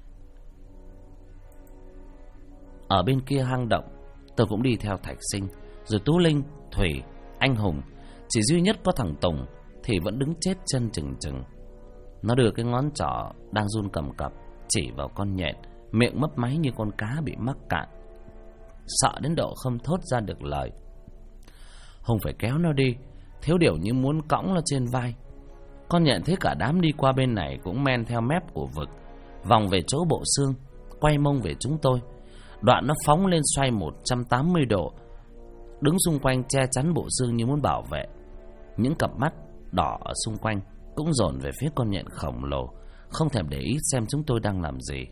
ở bên kia hang động, tôi cũng đi theo Thạch Sinh. Rồi Tú Linh, Thủy, anh Hùng. Chỉ duy nhất có thằng Tùng thì vẫn đứng chết chân chừng chừng. Nó đưa cái ngón trỏ đang run cầm cập chỉ vào con nhện, miệng mấp máy như con cá bị mắc cạn, sợ đến độ không thốt ra được lời. Hùng phải kéo nó đi, thiếu điều như muốn cõng nó trên vai. Con nhện thấy cả đám đi qua bên này cũng men theo mép của vực, vòng về chỗ bộ xương, quay mông về chúng tôi. Đoạn nó phóng lên xoay 180 độ, đứng xung quanh che chắn bộ xương như muốn bảo vệ. Những cặp mắt đỏ ở xung quanh cũng dồn về phía con nhện khổng lồ, không thèm để ý xem chúng tôi đang làm gì.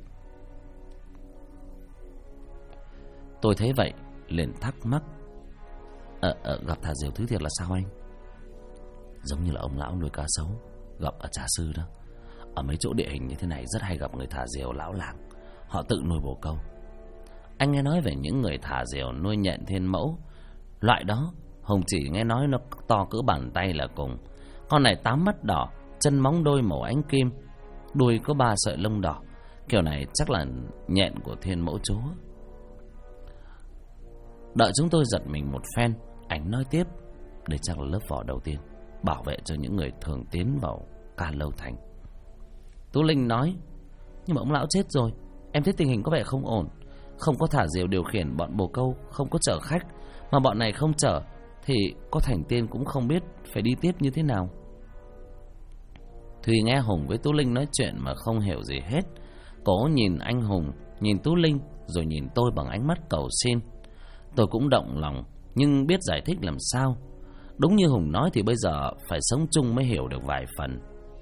Tôi thấy vậy liền thắc mắc: gặp thả diều thứ thiệt là sao anh? Giống như là ông lão nuôi cá sấu gặp ở Trà Sư đó. Ở mấy chỗ địa hình như thế này rất hay gặp người thả diều lão làng, họ tự nuôi bồ câu. Anh nghe nói về những người thả diều nuôi nhện thiên mẫu. Loại đó Hùng chỉ nghe nói nó to cỡ bàn tay là cùng. Con này 8 mắt đỏ, chân móng đôi màu ánh kim, đuôi có 3 sợi lông đỏ. Kiểu này chắc là nhện của thiên mẫu chúa. Đợi chúng tôi giật mình một phen, anh nói tiếp: đây chắc là lớp vỏ đầu tiên bảo vệ cho những người thường tiến vào Ca Lâu Thành. Tú Linh nói: nhưng mà ông lão chết rồi, em thấy tình hình có vẻ không ổn. Không có thả diều điều khiển bọn bồ câu, không có chở khách, mà bọn này không chở thì có thành tiên cũng không biết phải đi tiếp như thế nào. Thùy nghe Hùng với Tú Linh nói chuyện mà không hiểu gì hết. Cô nhìn anh Hùng, nhìn Tú Linh, rồi nhìn tôi bằng ánh mắt cầu xin. Tôi cũng động lòng, nhưng biết giải thích làm sao. Đúng như Hùng nói thì bây giờ phải sống chung mới hiểu được vài phần.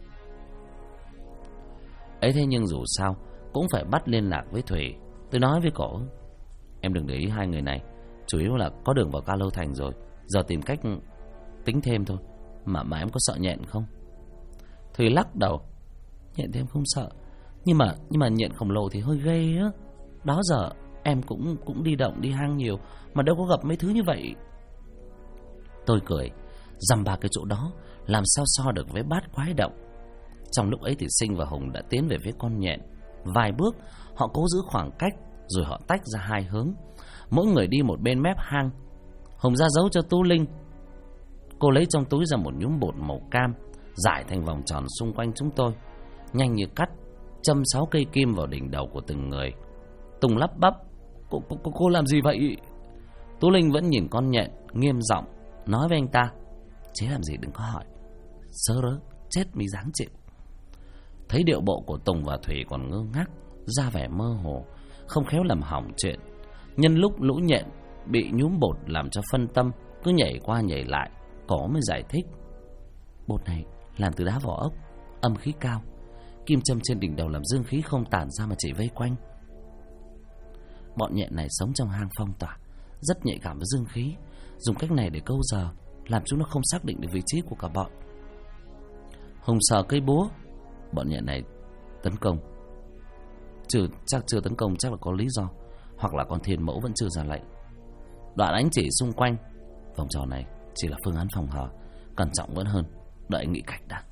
Ấy thế nhưng dù sao cũng phải bắt liên lạc với Thủy. Tôi nói với cổ: em đừng để ý hai người này, chủ yếu là có đường vào Ca Lâu Thành rồi, giờ tìm cách tính thêm thôi. Mà em có sợ nhện không? Thùy lắc đầu: nhện thì em không sợ, nhưng mà nhện khổng lồ thì hơi ghê á. Đó giờ em cũng đi động đi hang nhiều mà đâu có gặp mấy thứ như vậy. Tôi cười: dăm ba cái chỗ đó làm sao so được với bát quái động. Trong lúc ấy thì Sinh và Hùng đã tiến về phía con nhện. Vài bước, họ cố giữ khoảng cách, rồi họ tách ra hai hướng, mỗi người đi một bên mép hang. Hùng ra dấu cho Tú Linh. Cô lấy trong túi ra một nhúm bột màu cam, rải thành vòng tròn xung quanh chúng tôi, nhanh như cắt, châm 6 cây kim vào đỉnh đầu của từng người. Tùng lắp bắp: Cô làm gì vậy? Tú Linh vẫn nhìn con nhện, nghiêm giọng nói với anh ta: Chế làm gì đừng có hỏi, sơ rớ chết mới dáng chịu. Thấy điệu bộ của Tùng và Thủy còn ngơ ngác, ra vẻ mơ hồ, không khéo làm hỏng chuyện. Nhân lúc lũ nhện bị nhúm bột làm cho phân tâm, cứ nhảy qua nhảy lại, cổ mới giải thích: Bột này làm từ đá vỏ ốc, âm khí cao, kim châm trên đỉnh đầu làm dương khí không tản ra mà chỉ vây quanh. Bọn nhện này sống trong hang phong tỏa, rất nhạy cảm với dương khí. Dùng cách này để câu giờ, làm chúng nó không xác định được vị trí của cả bọn. Hùng sờ cây búa: Bọn nhện này tấn công chắc chưa tấn công, chắc là có lý do, hoặc là con thiên mẫu vẫn chưa ra lệnh. Đoạn ánh chỉ xung quanh: Vòng tròn này chỉ là phương án phòng hờ, cẩn trọng vẫn hơn, đợi nghĩ cách đã.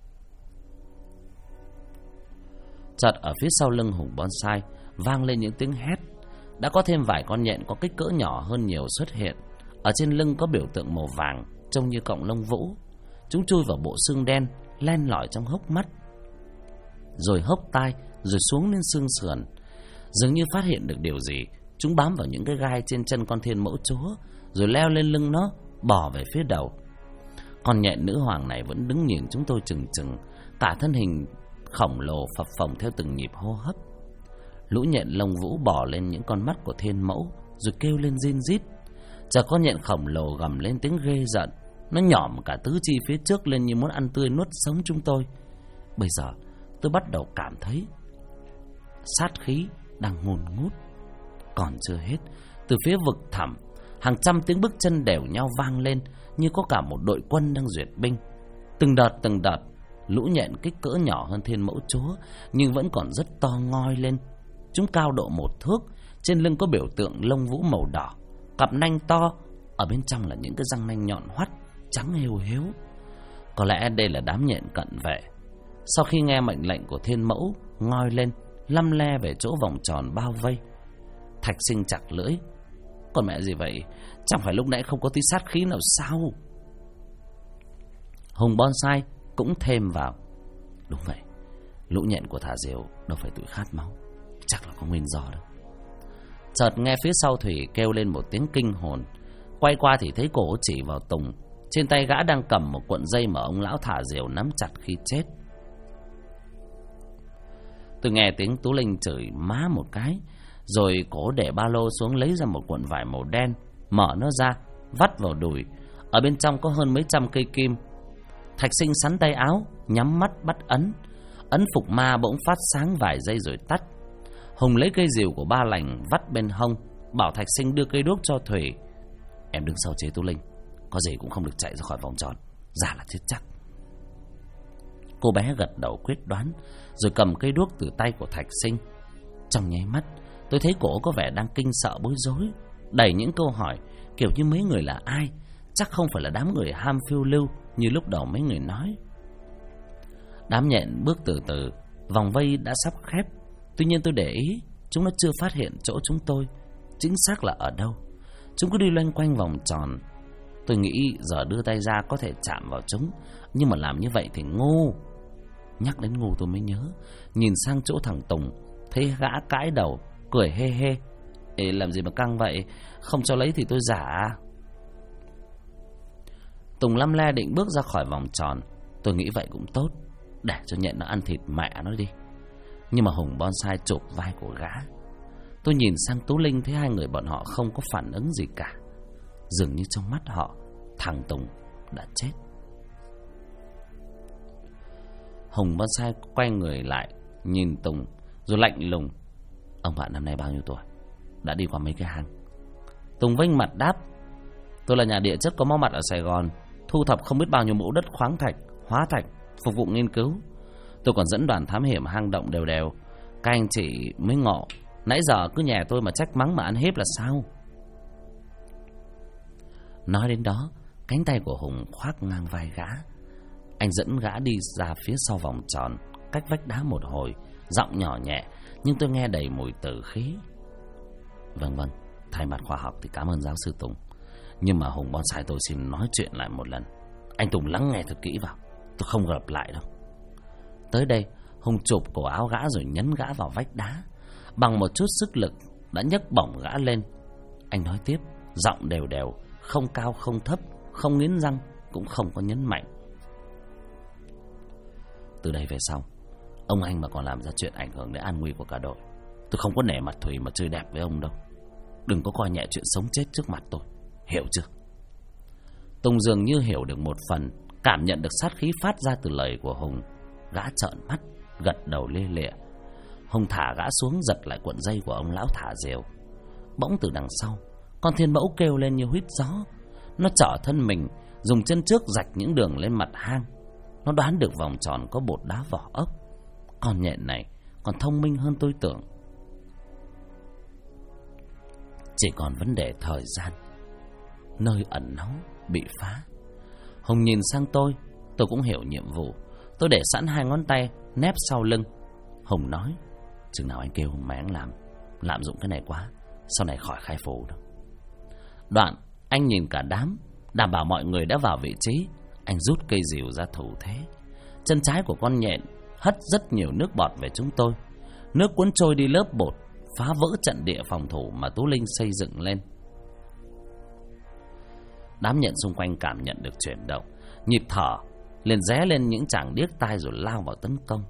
Chợt ở phía sau lưng Hùng Bonsai vang lên những tiếng hét. Đã có thêm vài con nhện có kích cỡ nhỏ hơn nhiều xuất hiện. Ở trên lưng có biểu tượng màu vàng, trông như cọng lông vũ. Chúng chui vào bộ xương đen, len lỏi trong hốc mắt, rồi hốc tai, rồi xuống lên xương sườn. Dường như phát hiện được điều gì, chúng bám vào những cái gai trên chân con thiên mẫu chúa, rồi leo lên lưng nó, bò về phía đầu. Con nhện nữ hoàng này vẫn đứng nhìn chúng tôi chừng chừng, cả thân hình khổng lồ phập phồng theo từng nhịp hô hấp. Lũ nhện lông vũ bò lên những con mắt của thiên mẫu, rồi kêu lên rin rít. Chờ con nhện khổng lồ gầm lên tiếng ghê giận, nó nhỏm cả tứ chi phía trước lên như muốn ăn tươi nuốt sống chúng tôi. Bây giờ tôi bắt đầu cảm thấy sát khí đang ngùn ngút. Còn chưa hết, từ phía vực thẳm, hàng trăm tiếng bước chân đều nhau vang lên, như có cả một đội quân đang duyệt binh. Từng đợt, lũ nhện kích cỡ nhỏ hơn thiên mẫu chúa, nhưng vẫn còn rất to ngoi lên. Chúng cao độ 1 thước, trên lưng có biểu tượng lông vũ màu đỏ, cặp nanh to, ở bên trong là những cái răng nanh nhọn hoắt, trắng hêu hếu. Có lẽ đây là đám nhện cận vệ. Sau khi nghe mệnh lệnh của thiên mẫu, ngoi lên, lăm le về chỗ vòng tròn bao vây. Thạch Sinh chặt lưỡi: Còn mẹ gì vậy? Chẳng phải lúc nãy không có tí sát khí nào sao? Hùng Bonsai cũng thêm vào: Đúng vậy, lũ nhện của Thả Diều đâu phải tụi khát máu, chắc là có nguyên do đâu. Chợt nghe phía sau Thủy kêu lên một tiếng kinh hồn. Quay qua thì thấy cổ chỉ vào Tùng. Trên tay gã đang cầm một cuộn dây mà ông lão Thả Diều nắm chặt khi chết. Tôi nghe tiếng Tú Linh chửi má một cái, rồi cổ để ba lô xuống lấy ra một cuộn vải màu đen, mở nó ra, vắt vào đùi. Ở bên trong có hơn mấy trăm cây kim. Thạch Sinh sắn tay áo, nhắm mắt bắt ấn. Ấn phục ma bỗng phát sáng vài giây rồi tắt. Hùng lấy cây rìu của Ba Lành vắt bên hông, bảo Thạch Sinh đưa cây đuốc cho Thủy: Em đứng sau chế Tú Linh, có gì cũng không được chạy ra khỏi vòng tròn, giả là chết chắc. Cô bé gật đầu quyết đoán, rồi cầm cây đuốc từ tay của Thạch Sinh. Trong nháy mắt, tôi thấy cổ có vẻ đang kinh sợ bối rối, đầy những câu hỏi kiểu như mấy người là ai, chắc không phải là đám người ham phiêu lưu như lúc đầu mấy người nói. Đám nhện bước từ từ, vòng vây đã sắp khép. Tuy nhiên tôi để ý, chúng nó chưa phát hiện chỗ chúng tôi chính xác là ở đâu. Chúng cứ đi loanh quanh vòng tròn. Tôi nghĩ giờ đưa tay ra có thể chạm vào chúng, nhưng mà làm như vậy thì ngu. Nhắc đến ngu tôi mới nhớ, nhìn sang chỗ thằng Tùng, thấy gã cãi đầu, cười hê hê: Ê, làm gì mà căng vậy, không cho lấy thì tôi giả. Tùng lăm le định bước ra khỏi vòng tròn. Tôi nghĩ vậy cũng tốt, để cho nhện nó ăn thịt mẹ nó đi. Nhưng mà Hùng Bonsai chụp vai của gã. Tôi nhìn sang Tú Linh, thấy hai người bọn họ không có phản ứng gì cả. Dường như trong mắt họ, thằng Tùng đã chết. Hùng Bonsai quay người lại, nhìn Tùng, rồi lạnh lùng: Ông bạn năm nay bao nhiêu tuổi? Đã đi qua mấy cái hang? Tùng vênh mặt đáp: Tôi là nhà địa chất có máu mặt ở Sài Gòn, thu thập không biết bao nhiêu mẫu đất khoáng thạch, hóa thạch, phục vụ nghiên cứu. Tôi còn dẫn đoàn thám hiểm hang động đều đều. Các anh chị mới ngộ, nãy giờ cứ nhà tôi mà trách mắng mà ăn hiếp là sao? Nói đến đó, cánh tay của Hùng khoác ngang vai gã. Anh dẫn gã đi ra phía sau vòng tròn, cách vách đá một hồi, giọng nhỏ nhẹ, nhưng tôi nghe đầy mùi tử khí. Vâng, thay mặt khoa học thì cảm ơn giáo sư Tùng. Nhưng mà Hùng Bonsai tôi xin nói chuyện lại một lần. Anh Tùng lắng nghe thật kỹ vào, tôi không gặp lại đâu. Tới đây, Hùng chụp cổ áo gã rồi nhấn gã vào vách đá. Bằng một chút sức lực đã nhấc bổng gã lên. Anh nói tiếp, giọng đều đều, không cao không thấp, không nghiến răng, cũng không có nhấn mạnh. Từ đây về sau, ông anh mà còn làm ra chuyện ảnh hưởng đến an nguy của cả đội, tôi không có nể mặt Thùy mà chơi đẹp với ông đâu. Đừng có coi nhẹ chuyện sống chết trước mặt tôi, hiểu chưa? Tùng dường như hiểu được một phần, cảm nhận được sát khí phát ra từ lời của Hùng. Gã trợn mắt, gật đầu lia lịa. Hùng thả gã xuống, giật lại cuộn dây của ông lão thả diều. Bỗng từ đằng sau, con thiên mẫu kêu lên như huýt gió. Nó trỏ thân mình, dùng chân trước rạch những đường lên mặt hang. Nó đoán được vòng tròn có bột đá vỏ ốc. Con nhện này còn thông minh hơn tôi tưởng. Chỉ còn vấn đề thời gian, nơi ẩn náu bị phá. Hùng nhìn sang tôi cũng hiểu nhiệm vụ. Tôi để sẵn 2 ngón tay nép sau lưng. Hùng nói, chừng nào anh kêu mà anh lạm dụng cái này quá, sau này khỏi khai phủ đâu. Đoạn anh nhìn cả đám, đảm bảo mọi người đã vào vị trí. Anh rút cây rìu ra thủ thế. Chân trái của con nhện hất rất nhiều nước bọt về chúng tôi. Nước cuốn trôi đi lớp bột, phá vỡ trận địa phòng thủ mà Tú Linh xây dựng lên. Đám nhện xung quanh cảm nhận được chuyển động, nhịp thở liền ré lên những chàng điếc tai rồi lao vào tấn công.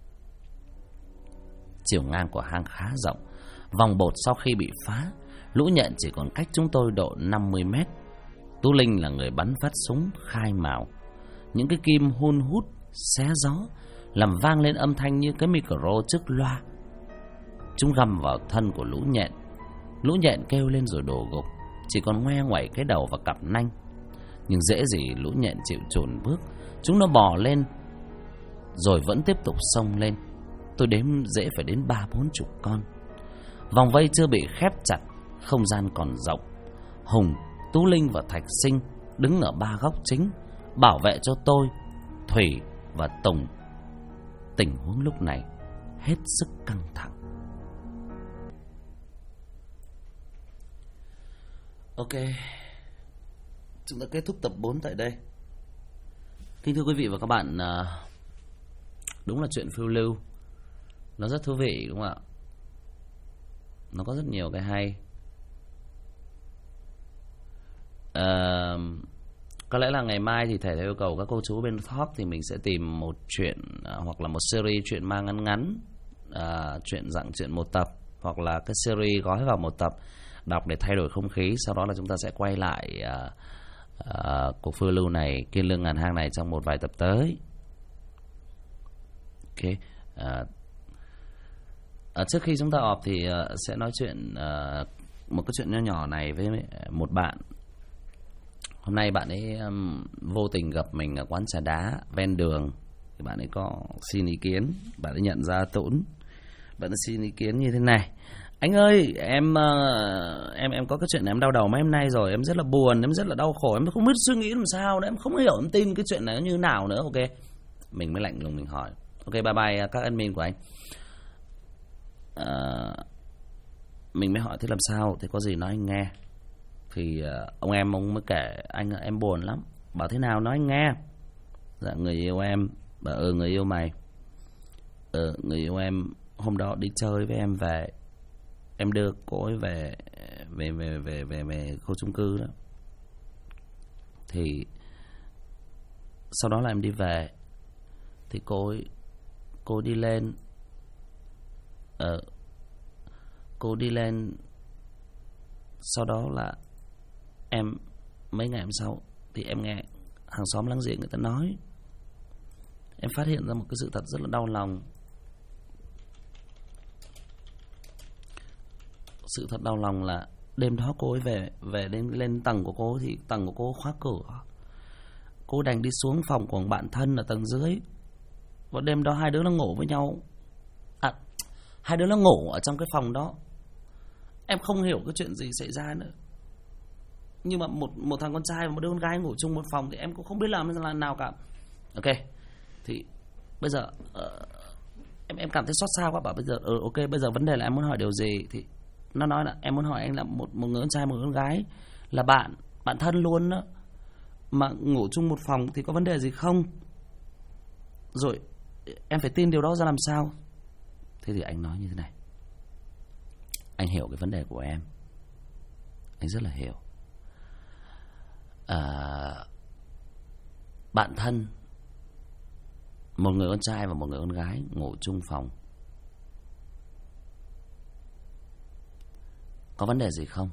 Chiều ngang của hang khá rộng. Vòng bột sau khi bị phá, lũ nhện chỉ còn cách chúng tôi độ 50 mét. Tú Linh là người bắn phát súng khai mào. Những cái kim hun hút xé gió, làm vang lên âm thanh như cái micro trước loa. Chúng găm vào thân của lũ nhện. Lũ nhện kêu lên rồi đổ gục, chỉ còn ngoe ngoẩy cái đầu và cặp nanh. Nhưng dễ gì lũ nhện chịu chùn bước. Chúng nó bò lên rồi vẫn tiếp tục xông lên. Tôi đếm dễ phải đến 30-40 con. Vòng vây chưa bị khép chặt, không gian còn rộng. Hùng, Tú Linh và Thạch Sinh đứng ở 3 góc chính, bảo vệ cho tôi, Thủy và Tùng. Tình huống lúc này hết sức căng thẳng. Ok, chúng ta kết thúc tập 4 tại đây. Kính thưa quý vị và các bạn, đúng là chuyện phiêu lưu, nó rất thú vị đúng không ạ? Nó có rất nhiều cái hay. Có lẽ là ngày mai thì thể theo yêu cầu các cô chú bên Talk thì mình sẽ tìm một chuyện hoặc là một series chuyện ma ngắn ngắn, chuyện dạng chuyện một tập, hoặc là cái series gói vào một tập, đọc để thay đổi không khí. Sau đó là chúng ta sẽ quay lại cuộc phiêu lưu này, Kiên Lương Ngàn Hang này trong một vài tập tới. Ok. Trước khi chúng ta họp thì sẽ nói chuyện một cái chuyện nho nhỏ này với một bạn. Hôm nay bạn ấy vô tình gặp mình ở quán trà đá ven đường. Thì bạn ấy có xin ý kiến. Bạn ấy nhận ra Tũng. Bạn ấy xin ý kiến như thế này: anh ơi, em có cái chuyện này em đau đầu mấy hôm nay rồi. Em rất là buồn, em rất là đau khổ, em không biết suy nghĩ làm sao nữa. Em không hiểu, em tin cái chuyện này như nào nữa. Ok, mình mới lạnh lùng mình hỏi. Ok, bye bye các admin của anh. Mình mới hỏi thế làm sao, thế có gì nói anh nghe. Thì ông mới kể anh em buồn lắm. Bảo thế nào nói anh nghe. Dạ người yêu em. Bảo người yêu mày. Người yêu em hôm đó đi chơi với em về. Em đưa cô ấy về khu chung cư đó. Thì sau đó là em đi về. Thì cô đi lên. Cô đi lên. Sau đó là em mấy ngày hôm sau thì em nghe hàng xóm láng giềng người ta nói. Em phát hiện ra một cái sự thật rất là đau lòng. Sự thật đau lòng là đêm đó cô ấy về đến lên tầng của cô thì tầng của cô khóa cửa. Cô đành đi xuống phòng của bạn thân ở tầng dưới. Và đêm đó hai đứa nó ngủ với nhau. Hai đứa nó ngủ ở trong cái phòng đó. Em không hiểu cái chuyện gì xảy ra nữa. Nhưng mà một thằng con trai và một đứa con gái ngủ chung một phòng thì em cũng không biết làm nào cả. Ok. Thì bây giờ em cảm thấy xót xa quá, bảo bây giờ ok, bây giờ vấn đề là em muốn hỏi điều gì. Thì nó nói là em muốn hỏi anh là một người con trai, một người con gái, là bạn thân luôn đó, mà ngủ chung một phòng thì có vấn đề gì không? Rồi em phải tin điều đó ra làm sao? Thế thì anh nói như thế này: anh hiểu cái vấn đề của em, anh rất là hiểu. Bạn thân, một người con trai và một người con gái ngủ chung phòng, có vấn đề gì không?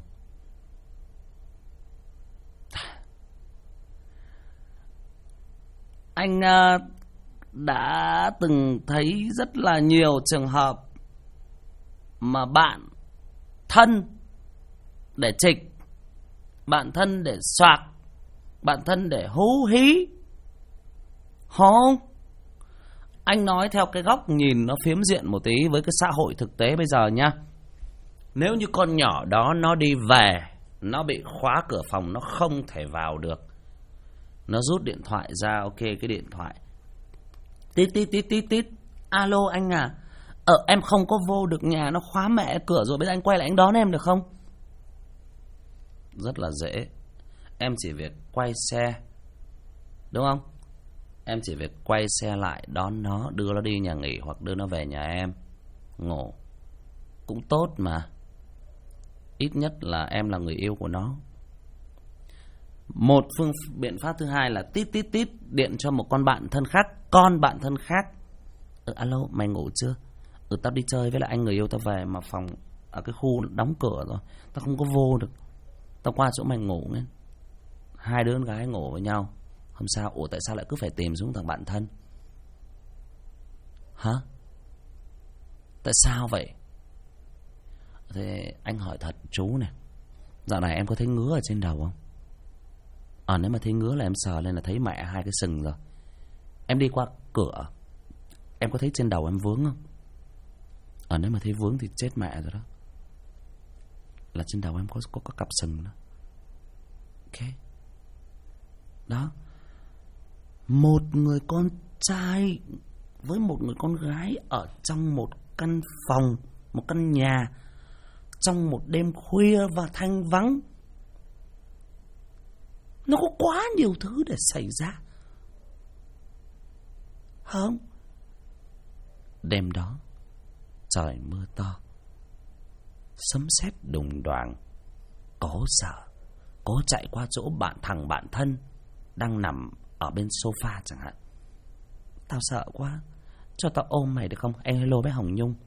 Anh đã từng thấy rất là nhiều trường hợp mà bạn thân để trịch, bạn thân để soạc, bạn thân để hú hí. Không, anh nói theo cái góc nhìn nó phiếm diện một tí với cái xã hội thực tế bây giờ nhá. Nếu như con nhỏ đó nó đi về, nó bị khóa cửa phòng, nó không thể vào được, nó rút điện thoại ra, ok, cái điện thoại tít tít tít tít tít, alo anh à, em không có vô được nhà, nó khóa mẹ cửa rồi, bây giờ anh quay lại anh đón em được không? Rất là dễ. Em chỉ việc quay xe, đúng không? Em chỉ việc quay xe lại đón nó, đưa nó đi nhà nghỉ hoặc đưa nó về nhà em ngủ cũng tốt mà. Ít nhất là em là người yêu của nó. Một biện pháp thứ hai là tít tít tít điện cho một con bạn thân khác. Alo, mày ngủ chưa? Tao đi chơi với lại anh người yêu tao về, mà phòng ở cái khu đóng cửa rồi, tao không có vô được, tao qua chỗ mày ngủ nghe. Hai đứa con gái ngủ với nhau, không sao. Ủa tại sao lại cứ phải tìm xuống thằng bạn thân? Hả? Tại sao vậy? Thế anh hỏi thật chú này, dạo này em có thấy ngứa ở trên đầu không? Nếu mà thấy ngứa là em sờ lên là thấy mẹ hai cái sừng rồi. Em đi qua cửa, em có thấy trên đầu em vướng không? Nếu mà thấy vướng thì chết mẹ rồi đó, là trên đầu em có cặp sừng đó. Ok. Đó, một người con trai với một người con gái ở trong một căn phòng, một căn nhà, trong một đêm khuya và thanh vắng, nó có quá nhiều thứ để xảy ra, không? Đêm đó trời mưa to, sấm sét đùng đoàng. Cố sợ, cố chạy qua chỗ thằng bạn thân đang nằm ở bên sofa chẳng hạn. Tao sợ quá, cho tao ôm mày được không? Anh hello với Hồng Nhung,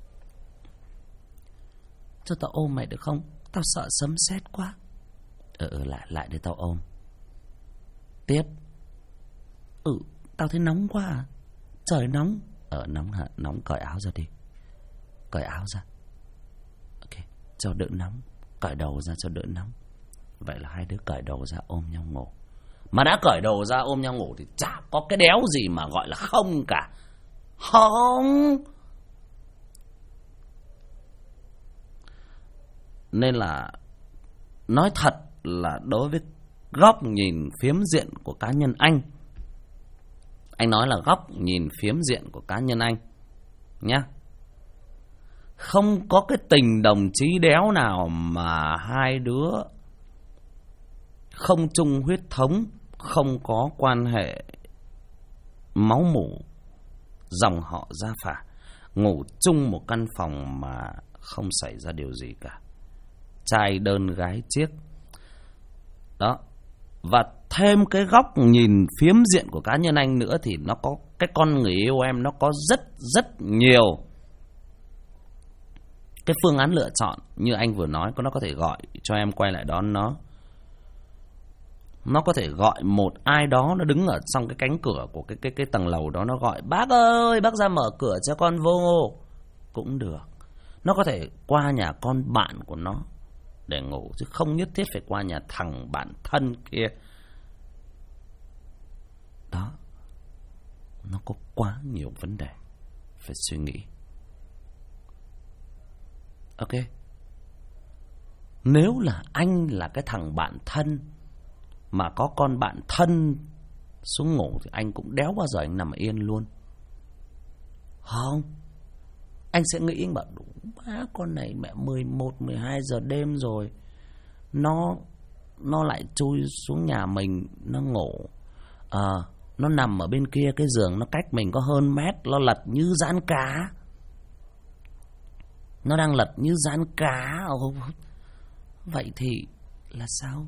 cho tao ôm mày được không? Tao sợ sấm sét quá. Lại để tao ôm. Tiếp. Tao thấy nóng quá à. Trời nóng. Nóng hả? Nóng, cởi áo ra đi. Cởi áo ra. Ok, cho đỡ nóng. Cởi đầu ra cho đỡ nóng. Vậy là hai đứa cởi đầu ra ôm nhau ngủ. Mà đã cởi đầu ra ôm nhau ngủ thì chả có cái đéo gì mà gọi là không cả. Không. Nên là nói thật là đối với góc nhìn phiếm diện của cá nhân anh nói là góc nhìn phiếm diện của cá nhân anh nhá, không có cái tình đồng chí đéo nào mà hai đứa không chung huyết thống, không có quan hệ máu mủ, dòng họ gia phả, ngủ chung một căn phòng mà không xảy ra điều gì cả. Trai đơn gái chiếc. Đó. Và thêm cái góc nhìn phiếm diện của cá nhân anh nữa thì nó có cái con người yêu em, nó có rất nhiều cái phương án lựa chọn. Như anh vừa nói, nó có thể gọi cho em quay lại đón nó có thể gọi một ai đó, nó đứng ở trong cái cánh cửa của cái tầng lầu đó, nó gọi bác ơi, bác ra mở cửa cho con vô cũng được. Nó có thể qua nhà con bạn của nó để ngủ, chứ không nhất thiết phải qua nhà thằng bạn thân kia. Đó, nó có quá nhiều vấn đề phải suy nghĩ. Ok. Nếu là anh là cái thằng bạn thân mà có con bạn thân xuống ngủ thì anh cũng đéo bao giờ anh nằm yên luôn. Không, anh sẽ nghĩ, anh bảo đúng má, con này mẹ 11, 12 giờ đêm rồi, nó lại chui xuống nhà mình, nó ngủ. Nó nằm ở bên kia, cái giường nó cách mình có hơn mét, nó lật như gián cá. Nó đang lật như gián cá. Vậy thì là sao?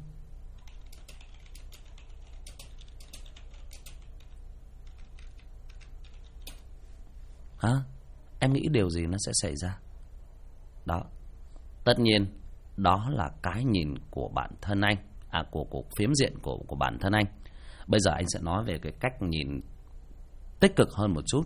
Hả? Em nghĩ điều gì nó sẽ xảy ra? Đó, tất nhiên đó là cái nhìn của bản thân anh, của phiến diện của bản thân anh. Bây giờ anh sẽ nói về cái cách nhìn tích cực hơn một chút.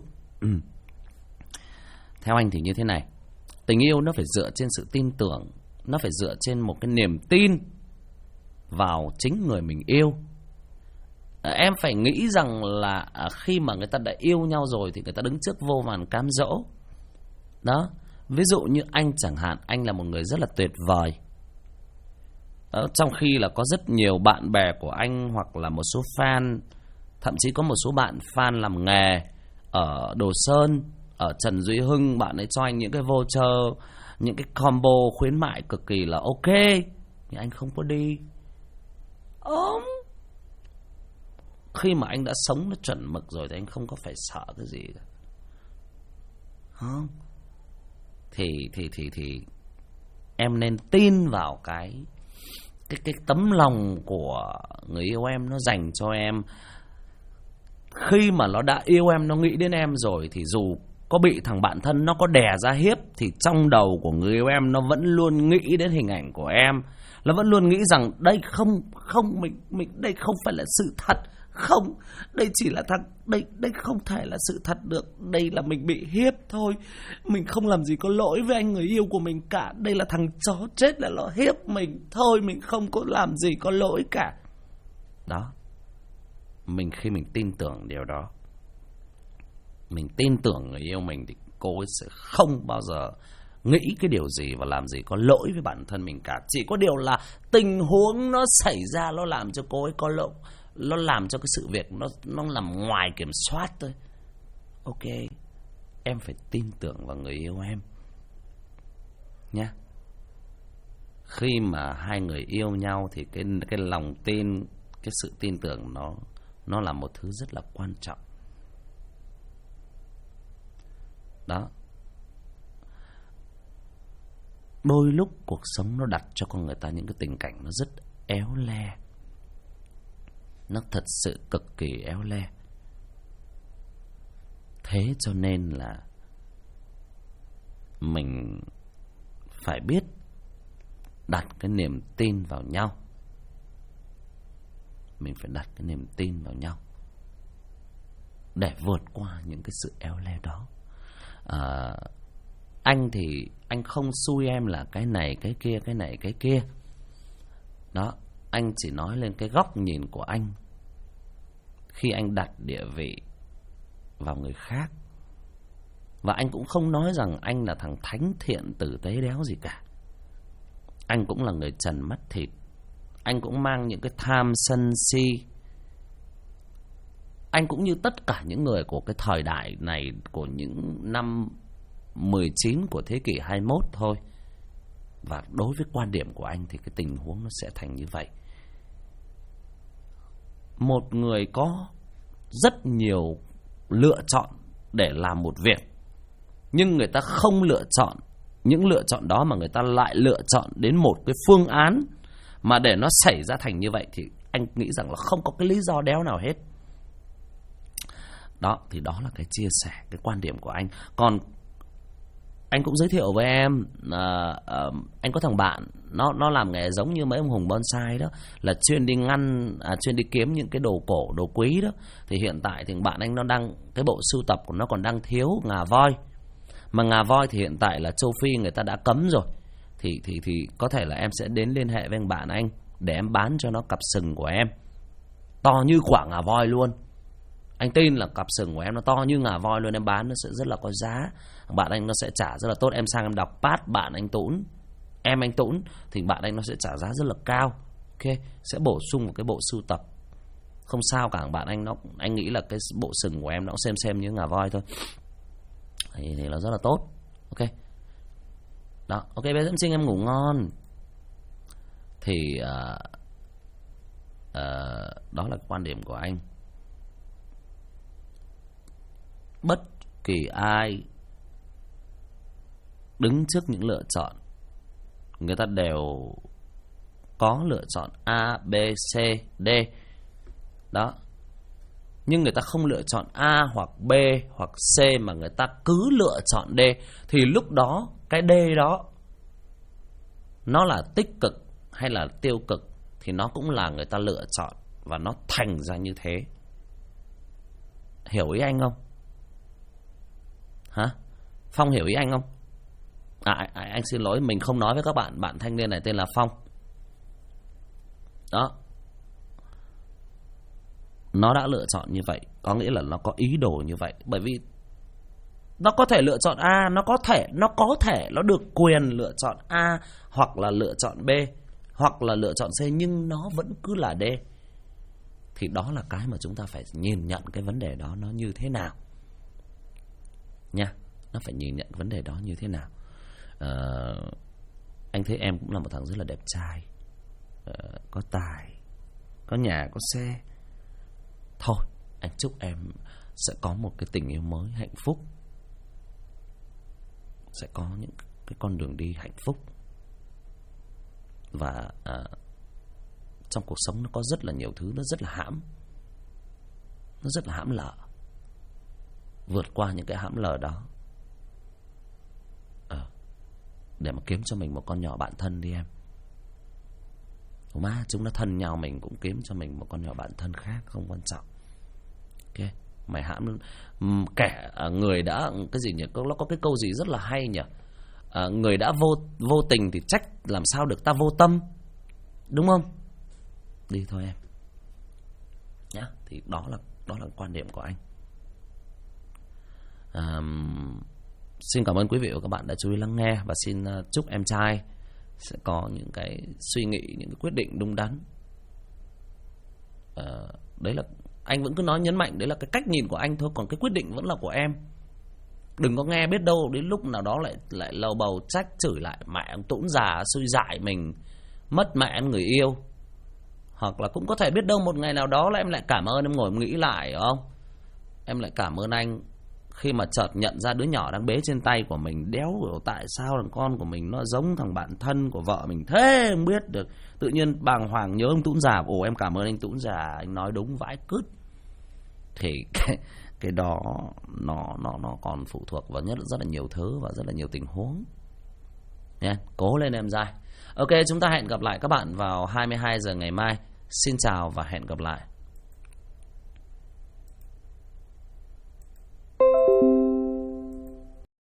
Theo anh thì như thế này, tình yêu nó phải dựa trên sự tin tưởng, nó phải dựa trên một cái niềm tin vào chính người mình yêu. Em phải nghĩ rằng là khi mà người ta đã yêu nhau rồi thì người ta đứng trước vô vàn cám dỗ. Đó, ví dụ như anh chẳng hạn, anh là một người rất là tuyệt vời. Trong khi là có rất nhiều bạn bè của anh hoặc là một số fan, thậm chí có một số bạn fan làm nghề ở Đồ Sơn, ở Trần Duy Hưng, bạn ấy cho anh những cái voucher, những cái combo khuyến mại cực kỳ là ok, nhưng anh không có đi. Khi mà anh đã sống nó chuẩn mực rồi thì anh không có phải sợ cái gì cả. Không? Thì em nên tin vào cái tấm lòng của người yêu em nó dành cho em. Khi mà nó đã yêu em, nó nghĩ đến em rồi thì dù có bị thằng bạn thân nó có đè ra hiếp thì trong đầu của người yêu em nó vẫn luôn nghĩ đến hình ảnh của em. Nó vẫn luôn nghĩ rằng đây mình đây không phải là sự thật. Không, đây chỉ là đây không thể là sự thật được. Đây là mình bị hiếp thôi. Mình không làm gì có lỗi với anh người yêu của mình cả. Đây là thằng chó chết là nó hiếp mình thôi. Mình không có làm gì có lỗi cả. Đó, khi mình tin tưởng điều đó, mình tin tưởng người yêu mình thì cô ấy sẽ không bao giờ nghĩ cái điều gì và làm gì có lỗi với bản thân mình cả. Chỉ có điều là tình huống nó xảy ra, nó làm cho cô ấy có lỗi, nó làm cho cái sự việc nó nằm ngoài kiểm soát thôi. Ok, em phải tin tưởng vào người yêu em nhé. Khi mà hai người yêu nhau thì cái lòng tin, cái sự tin tưởng nó là một thứ rất là quan trọng. Đó, đôi lúc cuộc sống nó đặt cho con người ta những cái tình cảnh nó rất éo le. Nó thật sự cực kỳ éo le. Thế cho nên là mình phải biết đặt cái niềm tin vào nhau. Mình phải đặt cái niềm tin vào nhau để vượt qua những cái sự éo le đó. Anh thì anh không xui em là cái này cái kia, cái này cái kia. Đó, anh chỉ nói lên cái góc nhìn của anh khi anh đặt địa vị vào người khác. Và anh cũng không nói rằng anh là thằng thánh thiện tử tế đéo gì cả. Anh cũng là người trần mắt thịt. Anh cũng mang những cái tham sân si. Anh cũng như tất cả những người của cái thời đại này, của những năm 19 của thế kỷ 21 thôi. Và đối với quan điểm của anh thì cái tình huống nó sẽ thành như vậy. Một người có rất nhiều lựa chọn để làm một việc, nhưng người ta không lựa chọn những lựa chọn đó, mà người ta lại lựa chọn đến một cái phương án mà để nó xảy ra thành như vậy, thì anh nghĩ rằng là không có cái lý do đéo nào hết. Đó, thì đó là cái chia sẻ, cái quan điểm của anh. Còn anh cũng giới thiệu với em, anh có thằng bạn nó làm nghề giống như mấy ông hùng bonsai đó, là chuyên đi kiếm những cái đồ cổ, đồ quý đó. Thì hiện tại thì bạn anh nó đang, cái bộ sưu tập của nó còn đang thiếu ngà voi. Mà ngà voi thì hiện tại là châu Phi người ta đã cấm rồi. Thì có thể là em sẽ đến liên hệ với anh bạn anh để em bán cho nó cặp sừng của em, to như quả ngà voi luôn. Anh tin là cặp sừng của em nó to như ngà voi luôn, em bán nó sẽ rất là có giá. Bạn anh nó sẽ trả rất là tốt. Em sang em đọc pad bạn anh Tũng, em anh Tũng, thì bạn anh nó sẽ trả giá rất là cao. Ok, sẽ bổ sung một cái bộ sưu tập Không sao cả bạn, anh nghĩ là cái bộ sừng của em nó cũng xem như ngà voi thôi. Thì nó rất là tốt. Ok. Đó, ok bé Diễm Trinh em ngủ ngon. Thì đó là quan điểm của anh. Bất kỳ ai đứng trước những lựa chọn, người ta đều có lựa chọn A, B, C, D. Đó. Nhưng người ta không lựa chọn A hoặc B hoặc C, mà người ta cứ lựa chọn D. Thì lúc đó cái D đó nó là tích cực hay là tiêu cực thì nó cũng là người ta lựa chọn, và nó thành ra như thế. Hiểu ý anh không? Hả? Phong hiểu ý anh không? Anh xin lỗi, mình không nói với các bạn. Bạn thanh niên này tên là Phong. Đó. Nó đã lựa chọn như vậy, có nghĩa là nó có ý đồ như vậy. Bởi vì nó có thể lựa chọn A, nó có thể nó được quyền lựa chọn A, hoặc là lựa chọn B, hoặc là lựa chọn C, nhưng nó vẫn cứ là D. Thì đó là cái mà chúng ta phải nhìn nhận cái vấn đề đó nó như thế nào nha. Nó phải nhìn nhận vấn đề đó như thế nào. Anh thấy em cũng là một thằng rất là đẹp trai, có tài, có nhà, có xe. Thôi, anh chúc em sẽ có một cái tình yêu mới hạnh phúc, sẽ có những cái con đường đi hạnh phúc. Và trong cuộc sống nó có rất là nhiều thứ nó rất là hãm. Nó rất là hãm lợ. Vượt qua những cái hãm lợ đó để mà kiếm cho mình một con nhỏ bạn thân đi em. Mà chúng nó thân nhau, mình cũng kiếm cho mình một con nhỏ bạn thân khác, không quan trọng. Ok, mày hãm kẻ người đã cái gì nhỉ? Nó có cái câu gì rất là hay nhỉ? Người đã vô tình thì trách làm sao được ta vô tâm, đúng không? Đi thôi em nhá. Thì đó là quan điểm của anh. Xin cảm ơn quý vị và các bạn đã chú ý lắng nghe, và xin chúc em trai sẽ có những cái suy nghĩ, những cái quyết định đúng đắn. Đấy là anh vẫn cứ nói nhấn mạnh, đấy là cái cách nhìn của anh thôi, còn cái quyết định vẫn là của em. Đừng có nghe, biết đâu đến lúc nào đó lại lầu bầu trách chửi lại mẹ ông Tũng già xui dại mình, mất mẹ em người yêu. Hoặc là cũng có thể biết đâu một ngày nào đó là em lại cảm ơn, em ngồi nghĩ lại, không? Em lại cảm ơn anh khi mà chợt nhận ra đứa nhỏ đang bế trên tay của mình, đéo hiểu tại sao thằng con của mình nó giống thằng bạn thân của vợ mình thế, không biết được. Tự nhiên bàng hoàng nhớ ông Tũng già. Ồ, em cảm ơn anh Tũng già, anh nói đúng vãi cứt. Thì cái đó nó còn phụ thuộc vào rất là nhiều thứ và rất là nhiều tình huống nha. Cố lên em trai. Ok, chúng ta hẹn gặp lại các bạn vào 22 giờ ngày mai. Xin chào và hẹn gặp lại.